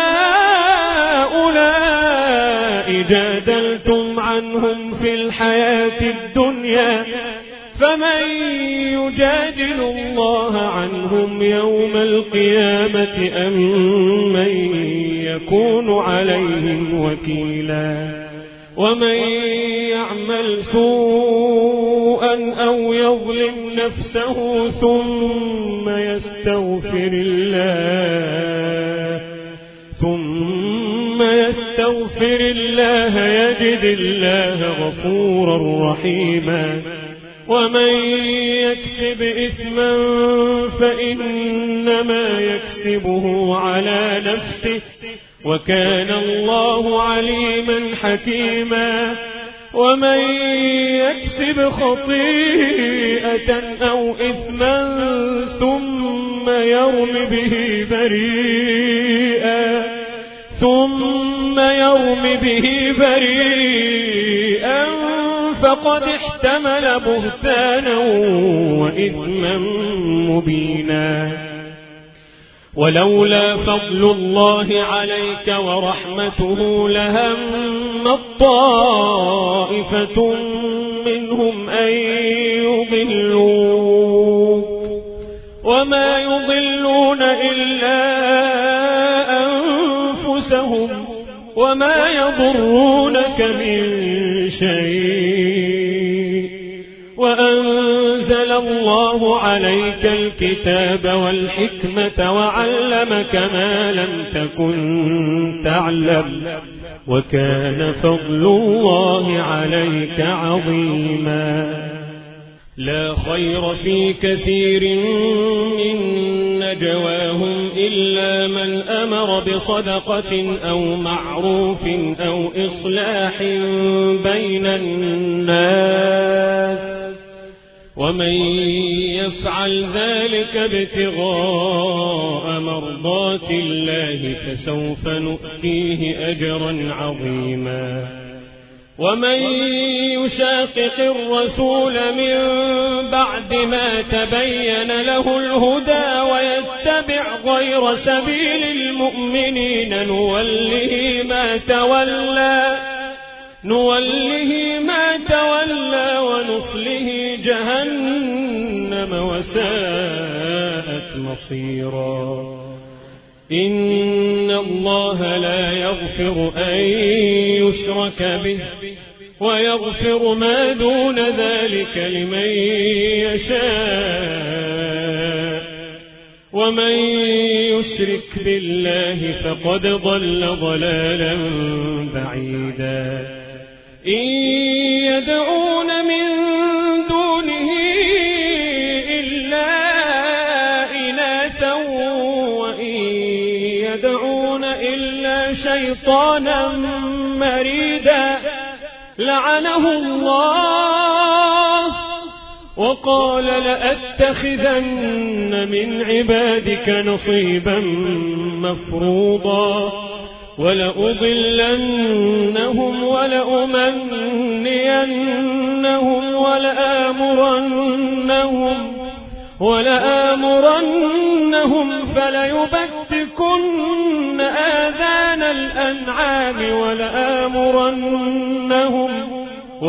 هؤلاء جادلتم عنهم في الحياة الدنيا فمن يجادل الله عنهم يوم القيامة أم من يكون عليهم وكيلا ومن يعمل سوءا أو يظلم نفسه ثم يستغفر الله ثم يستغفر الله يجد الله غفورا رحيما ومن يكسب إثما فإنما يكسبه على نفسه وكان الله عليما حكيما ومن يكسب خطيئة أو إثما ثم يرم به بريئا ثم يرم به بريئا فقد احتمل بهتانا وإثما مبينا ولولا فضل الله عليك ورحمته لهم طائفة منهم أن يضلوك وما يضلون إلا أنفسهم وما يضرونك من شيء وأنزل الله عليك الكتاب والحكمة وعلمك ما لم تكن تعلم وكان فضل الله عليك عظيما لا خير في كثير من نجواهم إلا من أمر بصدقة أو معروف أو إصلاح بين الناس ومن يفعل ذلك ابتغاء مرضات الله فسوف نؤتيه أجرا عظيما ومن يشاقق الرسول من بعد ما تبين له الهدى ويتبع غير سبيل المؤمنين نوله ما تولى نوله ما تولى ونصله جهنم وساءت مصيرا إن الله لا يغفر أن يشرك به ويغفر ما دون ذلك لمن يشاء ومن يشرك بالله فقد ضل ضلالا بعيدا إن يدعون من دونه إلا إناثا وإن يدعون إلا شيطانا مريدا لعنه الله وقال لأتخذن من عبادك نصيبا مفروضا ولأضلنهم ولأمنينهم ولآمرنهم ولآمرنهم فليبتكن آذان الأنعام ولآمرنهم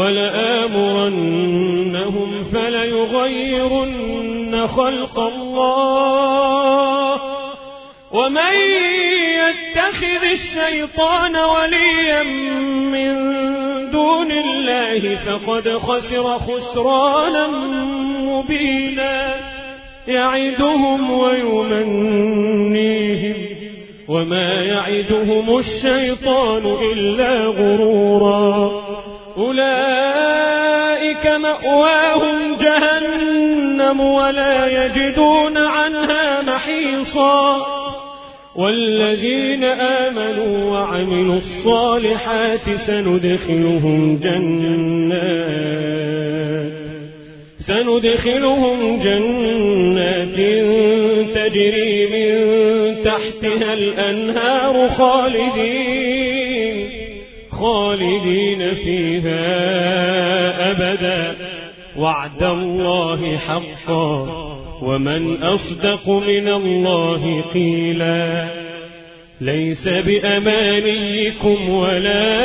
ولآمرنهم فليغيرن خلق الله ومن يتخذ الشيطان وليا من دون الله فقد خسر خسرانا مبينا يعدهم ويمنيهم وما يعدهم الشيطان إلا غرورا أولئك مأواهم جهنم ولا يجدون عنها محيصا والذين آمنوا وعملوا الصالحات سندخلهم جنات سندخلهم جنات تجري من تحتها الأنهار خالدين خالدين فيها أبدا وعد الله حقا ومن أصدق من الله قيلا ليس بأمانيكم ولا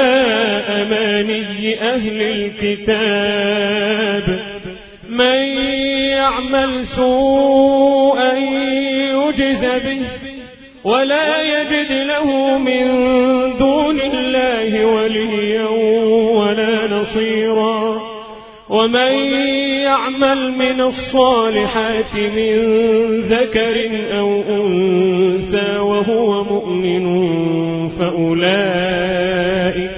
أماني أهل الكتاب من يعمل سوءا يجز به ولا يجد له من دون الله وليا ولا نصيرا ومن يعمل من الصالحات من ذكر أو أنثى وهو مؤمن فأولئك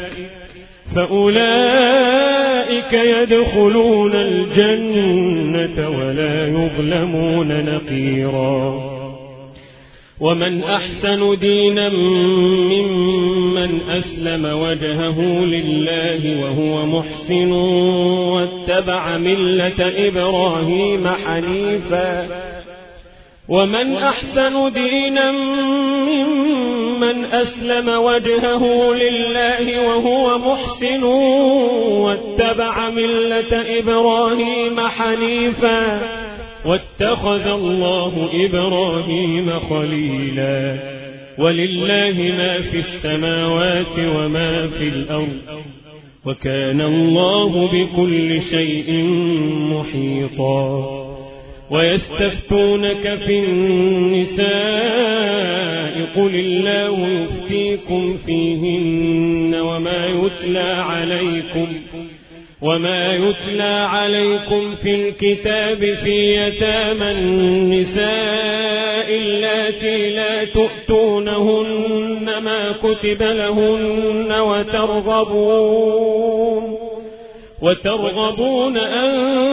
فأولئك يدخلون الجنة ولا يظلمون نقيرا ومن أحسن دينا ممن أسلم وجهه لله وهو محسن واتبع ملة إبراهيم حنيفا ومن أحسن دينا ممن أسلم وجهه لله وهو محسن واتبع ملة إبراهيم حنيفا واتخذ الله إبراهيم خليلا ولله ما في السماوات وما في الأرض وكان الله بكل شيء محيطا ويستفتونك في النساء قل الله يفتيكم فيهن وما يتلى عليكم وما يتلى عليكم في الكتاب في يتامى النساء اللاتي لا تؤتونهن ما كتب لهن وترغبون وترغبون أن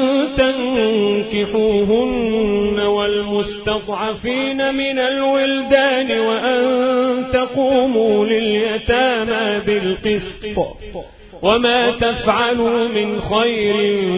تنكحوهن والمستضعفين من الولدان وأن تقوموا لليتامى بالقسط وما تفعلوا من خير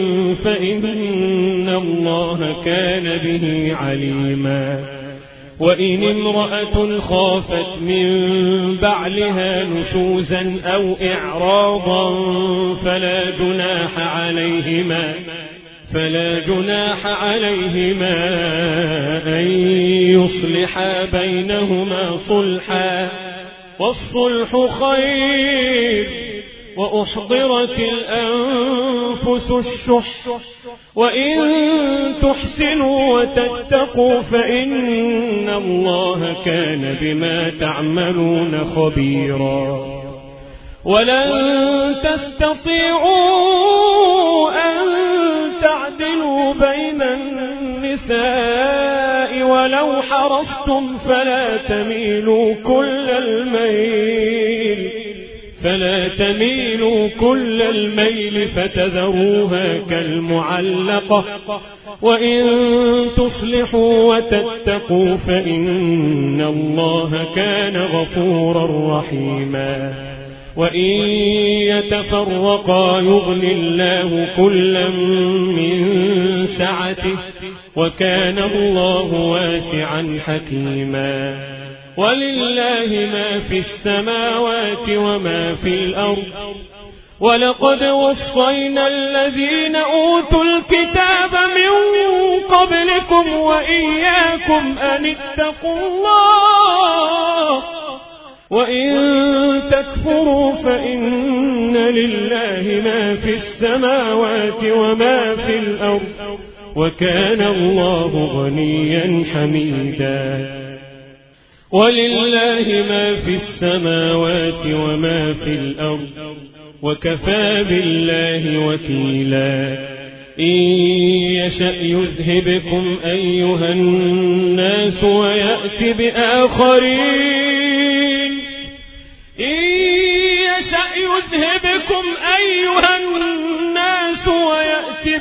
فإن الله كان به عليما وإن امرأة خافت من بعلها نشوزا أو إعراضا فلا جناح عليهما فلا جناح عليهما أن يصلحا بينهما صلحا والصلح خير وأحضرت الأنفس الشح وإن تحسنوا وتتقوا فإن الله كان بما تعملون خبيرا ولن تستطيعوا أن تعدلوا بين النساء ولو حرصتم فلا تميلوا كل الميل فلا تميلوا كل الميل فتذروها كالمعلقة وإن تصلحوا وتتقوا فإن الله كان غفورا رحيما وإن يتفرقا يغن الله كلا من سعته وكان الله واسعا حكيما ولله ما في السماوات وما في الأرض ولقد وصينا الذين أوتوا الكتاب من قبلكم وإياكم أن اتقوا الله وإن تكفروا فإن لله ما في السماوات وما في الأرض وكان الله غنيا حميدا ولله ما في السماوات وما في الأرض وكفى بالله وكيلا إن يشأ يذهبكم أيها الناس ويأتي بآخرين إن يشأ يذهبكم أيها الناس ويأتي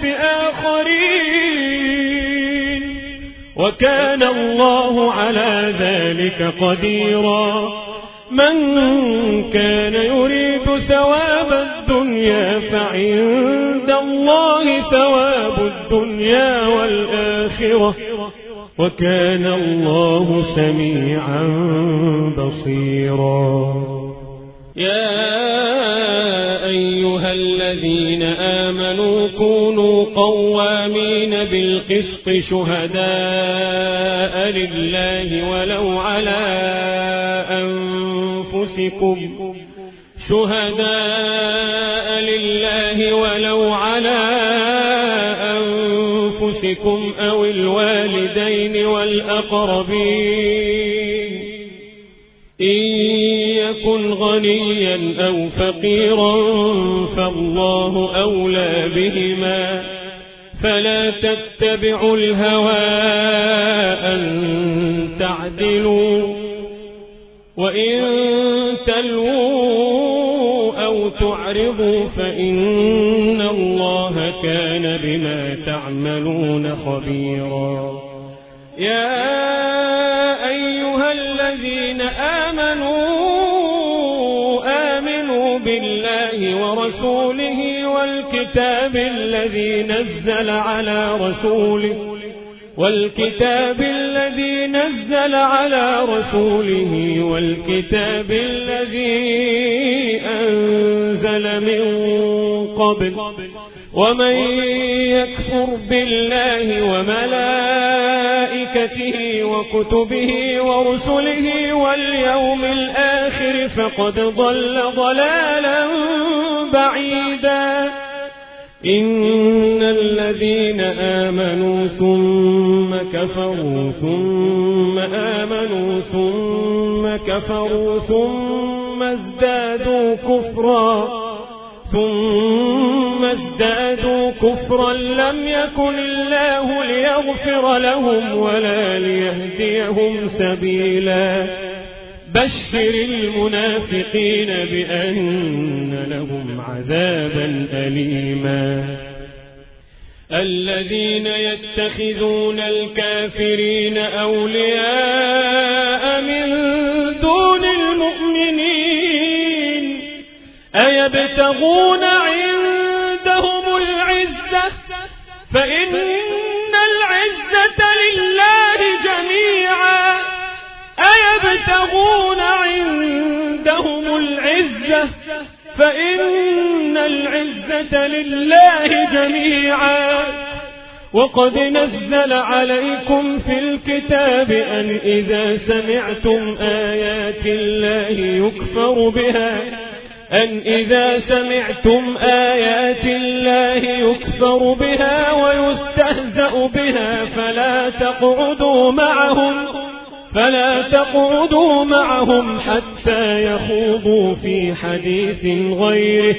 بآخرين وكان الله على ذلك قديرا من كان يريد ثواب الدنيا فعند الله ثواب الدنيا والآخرة وكان الله سميعا بصيرا يا أيها الذين آمنوا كونوا قوامين بالقسط شهداء لله ولو على أنفسكم شهداء لله ولو على أنفسكم أو الوالدين والأقربين إن يكن غنيا أو فقيرا فالله أولى بهما فلا تتبعوا الهوى أن تعدلوا وإن تلووا أو تعرضوا فإن الله كان بما تعملون خبيرا يا أيها الذين آمنوا آمنوا بالله ورسوله والكتاب الذي نزل على رسوله والكتاب الذي نزل على رسوله والكتاب الذي أنزل من قبل ومن يكفر بالله وملائكته وكتبه ورسله واليوم الآخر فقد ضل ضلالا بعيدا إن الذين آمنوا ثم كفروا ثم آمنوا ثم كفروا ثم ازدادوا كفرا ثم ازدادوا كفرا لم يكن الله ليغفر لهم ولا ليهديهم سبيلا بشر المنافقين بأن لهم عذابا أليما الذين يتخذون الكافرين أولياء من دون المؤمنين أيبتغون عندهم العزة فإن العزة لله جميعا أيبتغون عندهم العزة فإن العزة لله جميعا وقد نزل عليكم في الكتاب أن إذا سمعتم آيات الله يكفر بها أن إذا سمعتم آيات الله يكفر بها ويستهزأ بها فلا تقعدوا معهم فلا تقعدوا معهم حتى يخوضوا في حديث غيره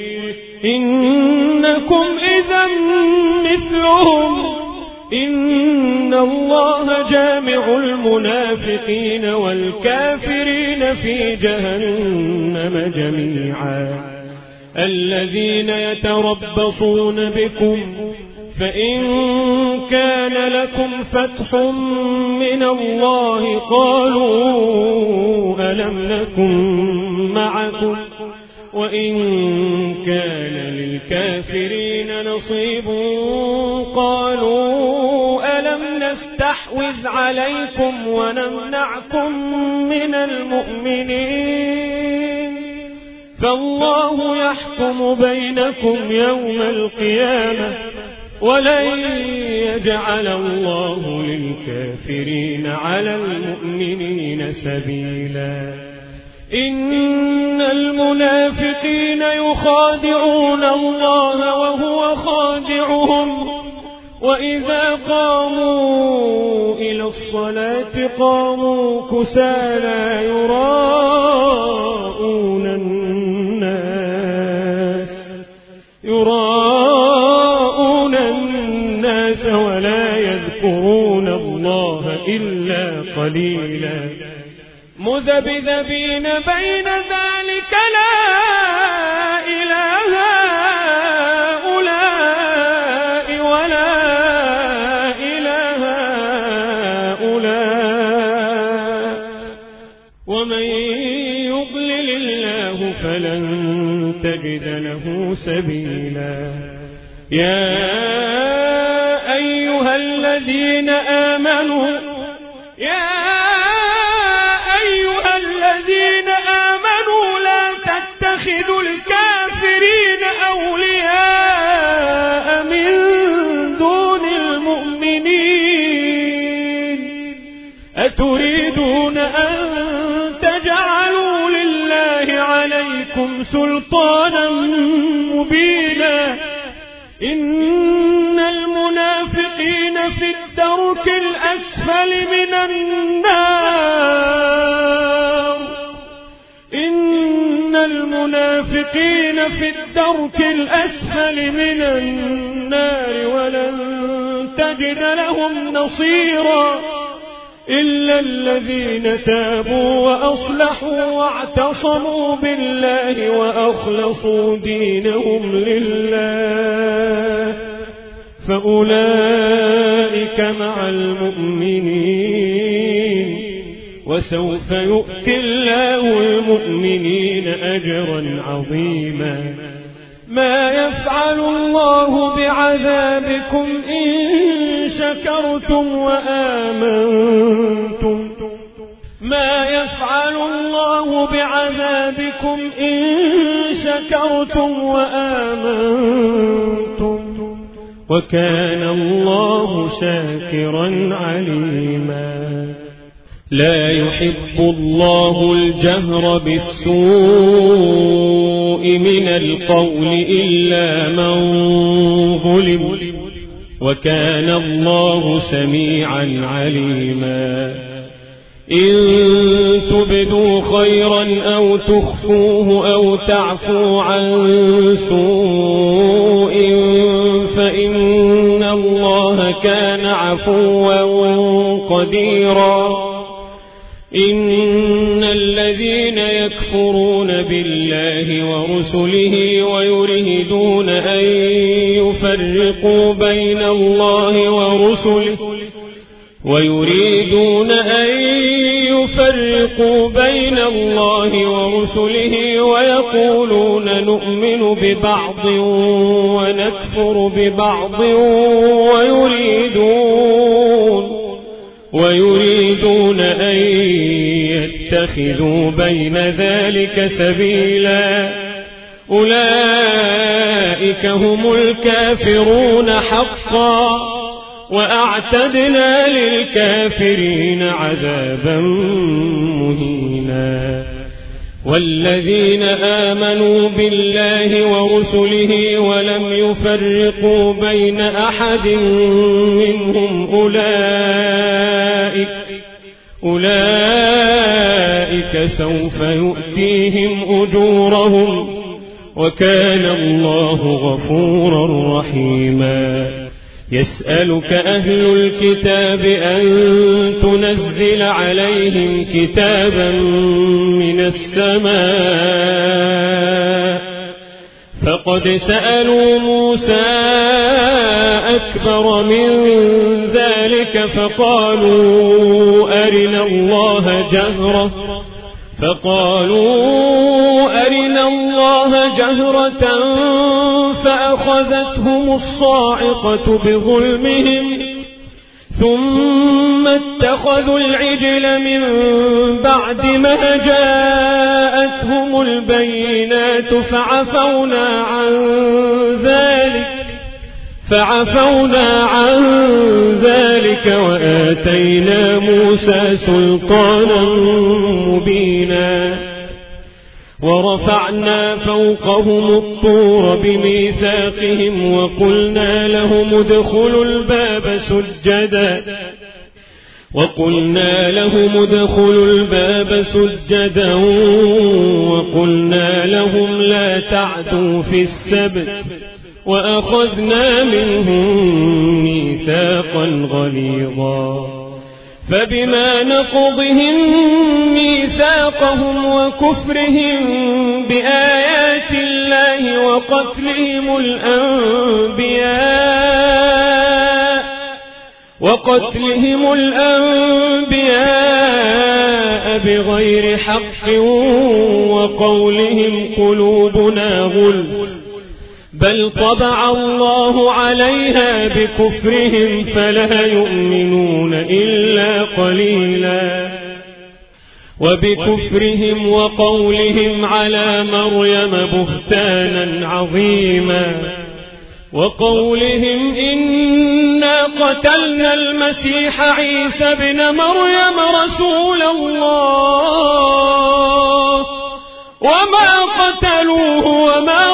إنكم إذا مثلهم إن الله جامع المنافقين والكافرين في جهنم جميعا الذين يتربصون بكم فإن كان لكم فتح من الله قالوا ألم نكن معكم وإن كان للكافرين نصيب قالوا ألم نستحوذ عليكم ونمنعكم من المؤمنين فالله يحكم بينكم يوم القيامة ولن يجعل الله للكافرين على المؤمنين سبيلا إن المنافقين يخادعون الله وهو خادعهم وإذا قاموا إلى الصلاة قاموا كسالى يراءون الناس يراءون الناس قليلا مذبذبين بين ذلك لا إله هؤلاء ولا إله هؤلاء ومن يضلل الله فلن تجد له سبيلا يا أيها الذين آمنوا يا أيها الذين آمنوا لا تتخذوا الكافرين أولياء من دون المؤمنين أتريدون أن تجعلوا لله عليكم سلطانا مبينا إن المنافقين في الدرك الأسفل من النار إن المنافقين في الدرك الأسفل من النار ولن تجد لهم نصيرا إلا الذين تابوا وأصلحوا واعتصموا بالله وأخلصوا دينهم لله فأولئك مع المؤمنين وسوف يؤتي الله المؤمنين أجرا عظيما ما يفعل الله بعذابكم إن شكرتم وآمنتم ما يفعل الله بعذابكم إن شكرتم وآمنتم وكان الله شاكرا عليما لا يحب الله الجهر بالسوء من القول إلا من ظلم وكان الله سميعا عليما إن تبدوا خيرا أو تخفوه أو تعفو عن سوء فإن الله كان عفوا قديرا إن الذين يكفرون بالله ورسله ويريدون أن يفرقوا بين الله ورسله ويريدون أن يفرقوا بين الله ورسله ويقولون نؤمن ببعض ونكفر ببعض ويريدون ويريدون أن يتخذوا بين ذلك سبيلا أولئك هم الكافرون حقا وأعتدنا للكافرين عذابا مهينا والذين آمنوا بالله ورسله ولم يفرقوا بين أحد منهم أولئك أولئك سوف يؤتيهم أجورهم وكان الله غفورا رحيما يسألك أهل الكتاب أن تنزل عليهم كتابا من السماء فقد سألوا موسى أكبر من ذلك فقالوا أرنا الله جهرة فقالوا أرنا الله جهرة فأخذتهم الصاعقة بظلمهم ثم اتخذوا العجل من بعد ما جاءتهم البينات فعفونا عن ذلك فعفونا عن ذلك وآتينا موسى سلطانا مبينا ورفعنا فوقهم الطور بميثاقهم وقلنا لهم ادخلوا الباب سجدا وقلنا لهم ادخلوا الباب سجدا وقلنا لهم لا تعدوا في السبت وأخذنا منهم ميثاقا غليظا فبما نقضهم ميثاقهم وكفرهم بآيات الله وقتلهم الأنبياء وقتلهم الأنبياء بغير حق وقولهم قلوبنا غلف بل طبع الله عليها بكفرهم فلا يؤمنون إلا قليلا وبكفرهم وقولهم على مريم بهتانا عظيما وقولهم إنا قتلنا المسيح عيسى بن مريم رسول الله وما قتلوه وما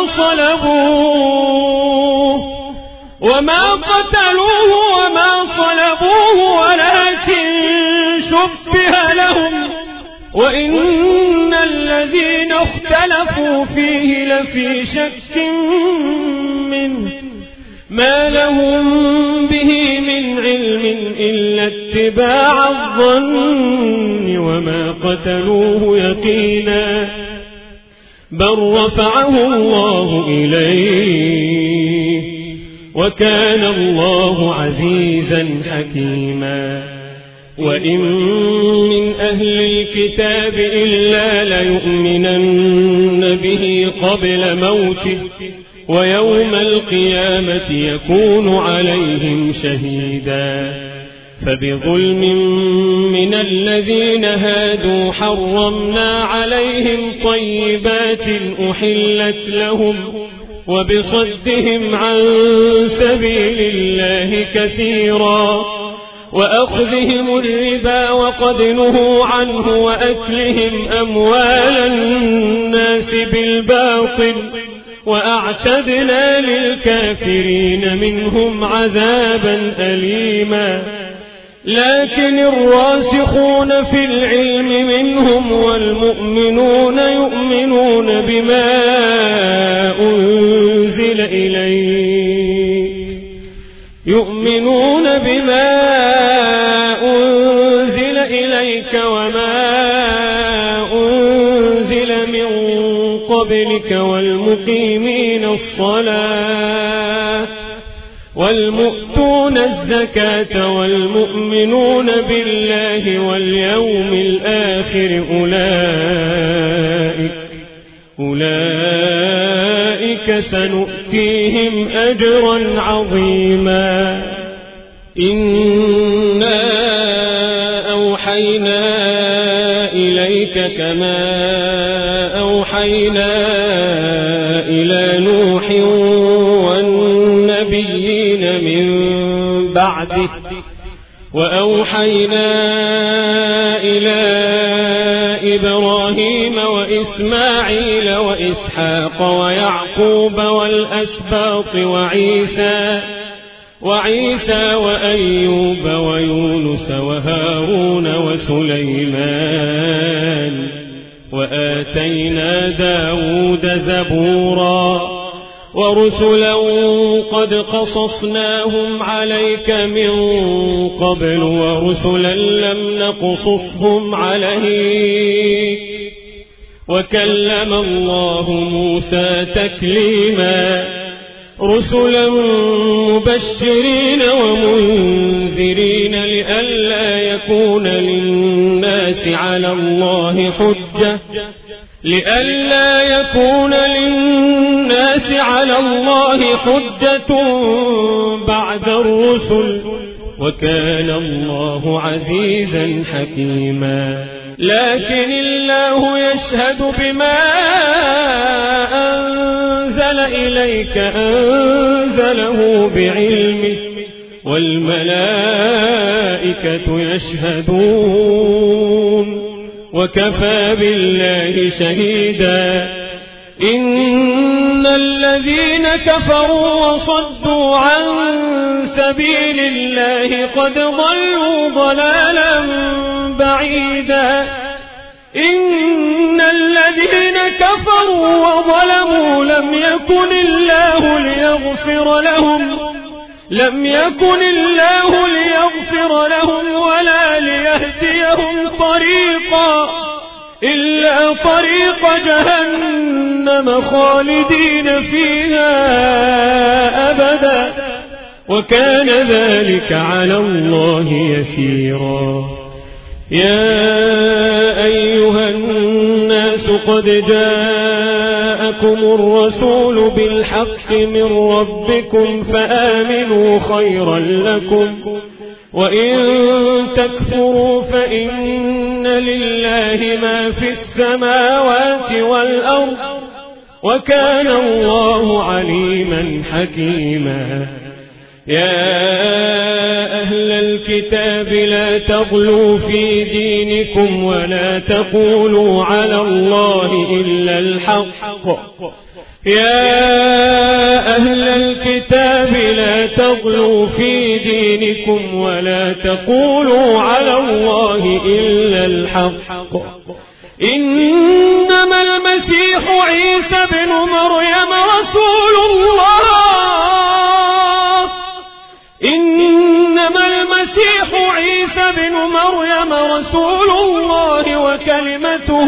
صلبوه وما قتلوه وما صلبوه ولكن شبه لهم وإن الذين اختلفوا فيه لفي شك منه ما لهم به من علم إلا اتباع الظن وما قتلوه يقينا بل رفعه الله إليه وكان الله عزيزا حكيما وإن من أهل الكتاب إلا ليؤمنن به قبل موته ويوم القيامة يكون عليهم شهيدا فبظلم من الذين هادوا حرمنا عليهم طيبات أحلت لهم وبصدهم عن سبيل الله كثيرا وأخذهم الربا وقد نهوا عنه وأكلهم أموال الناس بالباطل وأعتدنا للكافرين منهم عذابا أليما لكن الراسخون في العلم منهم والمؤمنون يؤمنون بما أنزل إليك يؤمنون بما أنزل إليك وما أنزل من قبلك والمقيمين الصلاة والمؤتون الزكاة والمؤمنون بالله واليوم الآخر أولئك أولئك سنؤتيهم أجرا عظيما إنا أوحينا إليك كما أوحينا إلى نوح والنبيين من بعده وأوحينا إلى إبراهيم وإسماعيل وإسحاق ويعقوب والأسباط وعيسى وعيسى وأيوب ويونس وهارون وسليمان وآتينا داود زبورا ورسلا قد قصصناهم عليك من قبل ورسلا لم نقصصهم عليك وكلم الله موسى تكليما رسلا مبشرين ومنذرين لئلا يكون للناس على الله حجة لئلا يكون للناس على الله حجة بعد الرسل وكان الله عزيزا حكيما لكن الله يشهد بما أنزل إليك أنزله بعلمه والملائكة يشهدون وكفى بالله شهيدا إن الذين كفروا وصدوا عن سبيل الله قد ضلوا ضلالا بعيدا إن الذين كفروا وظلموا لم يكن الله ليغفر لهم لم يكن الله ليغفر ليغفر لهم ولا ليهديهم طريقا إلا طريق جهنم خالدين فيها أبدا وكان ذلك على الله يسيرا. يا أيها الناس قد جاءكم الرسول بالحق من ربكم فآمنوا خيرا لكم وإن تكفروا فإن لله ما في السماوات والأرض وكان الله عليما حكيما. يا أهل الكتاب لا تغلوا في دينكم ولا تقولوا على الله إلا الحق. يا أهل الكتاب لا تغلوا في دينكم ولا تقولوا على الله إلا الحق. إنما المسيح عيسى بن مريم رسول الله إنما المسيح عيسى بن مريم رسول الله وكلمته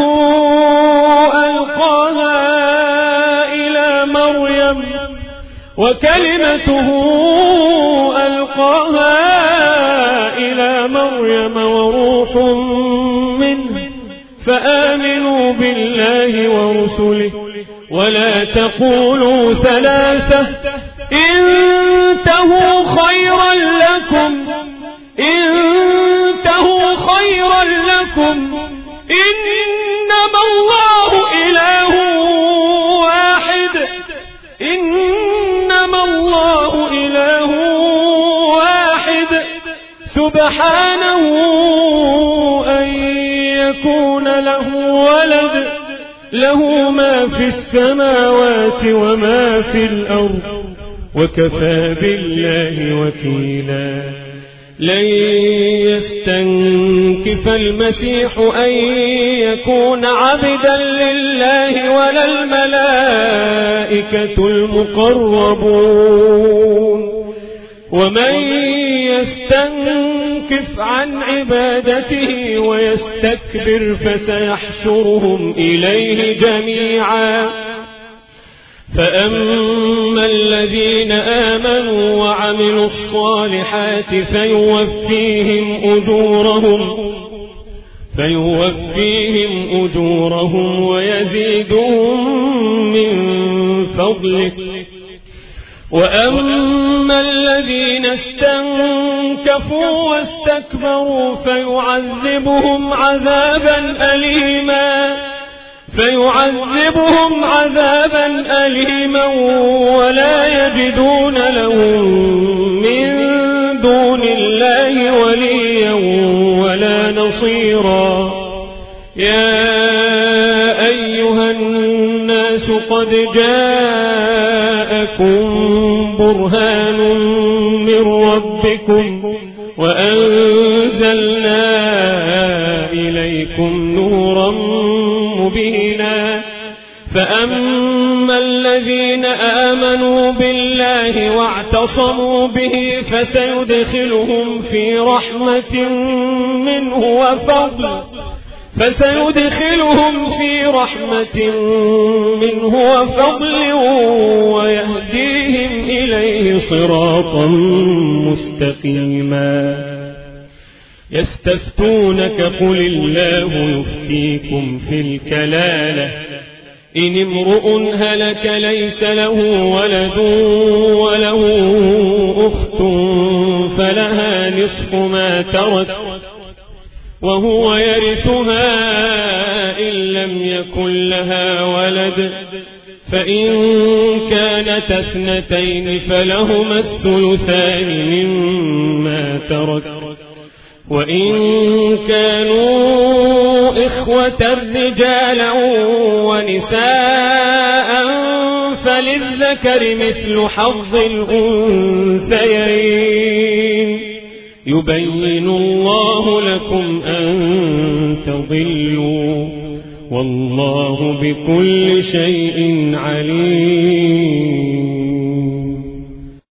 ألقاها إلى مريم وكلمته ألقاها إلى مريم وروح منه فآمنوا بالله ورسله ولا تقولوا ثلاثة انتهوا خيرا لكم انتهوا خيرا لكم إنما الله إله واحد إنما الله إله واحد سبحانه أن يكون له ولد له ما في السماوات وما في الأرض وكفى بالله وكيلا. لن يستنكف المسيح أن يكون عبدا لله ولا الملائكة المقربون ومن يستنكف عن عبادته ويستكبر فسيحشرهم إليه جميعا. فأما الذين آمنوا وعملوا الصالحات فيوفيهم أجورهم فيوفيهم أجورهم ويزيدهم من فضله. وأما الذين استنكفوا واستكبروا فيعذبهم عذابا أليما فيعذبهم عذابا أليما ولا يجدون لهم من دون الله وليا ولا نصيرا. يا أيها الناس قد جاءكم برهان من ربكم وأنزلنا إليكم نورا مبينا. فأما الذين آمنوا بالله واعتصموا به فسيدخلهم في رحمة منه وفضل فسيدخلهم في رحمة منه وفضل ويهديهم إليه صراطا مستقيما. يستفتونك قل الله يفتيكم في الكلالة إن امرؤ هلك ليس له ولد وله أخت فلها نصف ما ترك وهو يرثها إن لم يكن لها ولد فإن كانت اثنتين فلهما الثلثان مما ترك وإن كانوا إخوة رجالا ونساء فللذكر مثل حظ الأنثيين يبين الله لكم أن تضلوا والله بكل شيء عليم.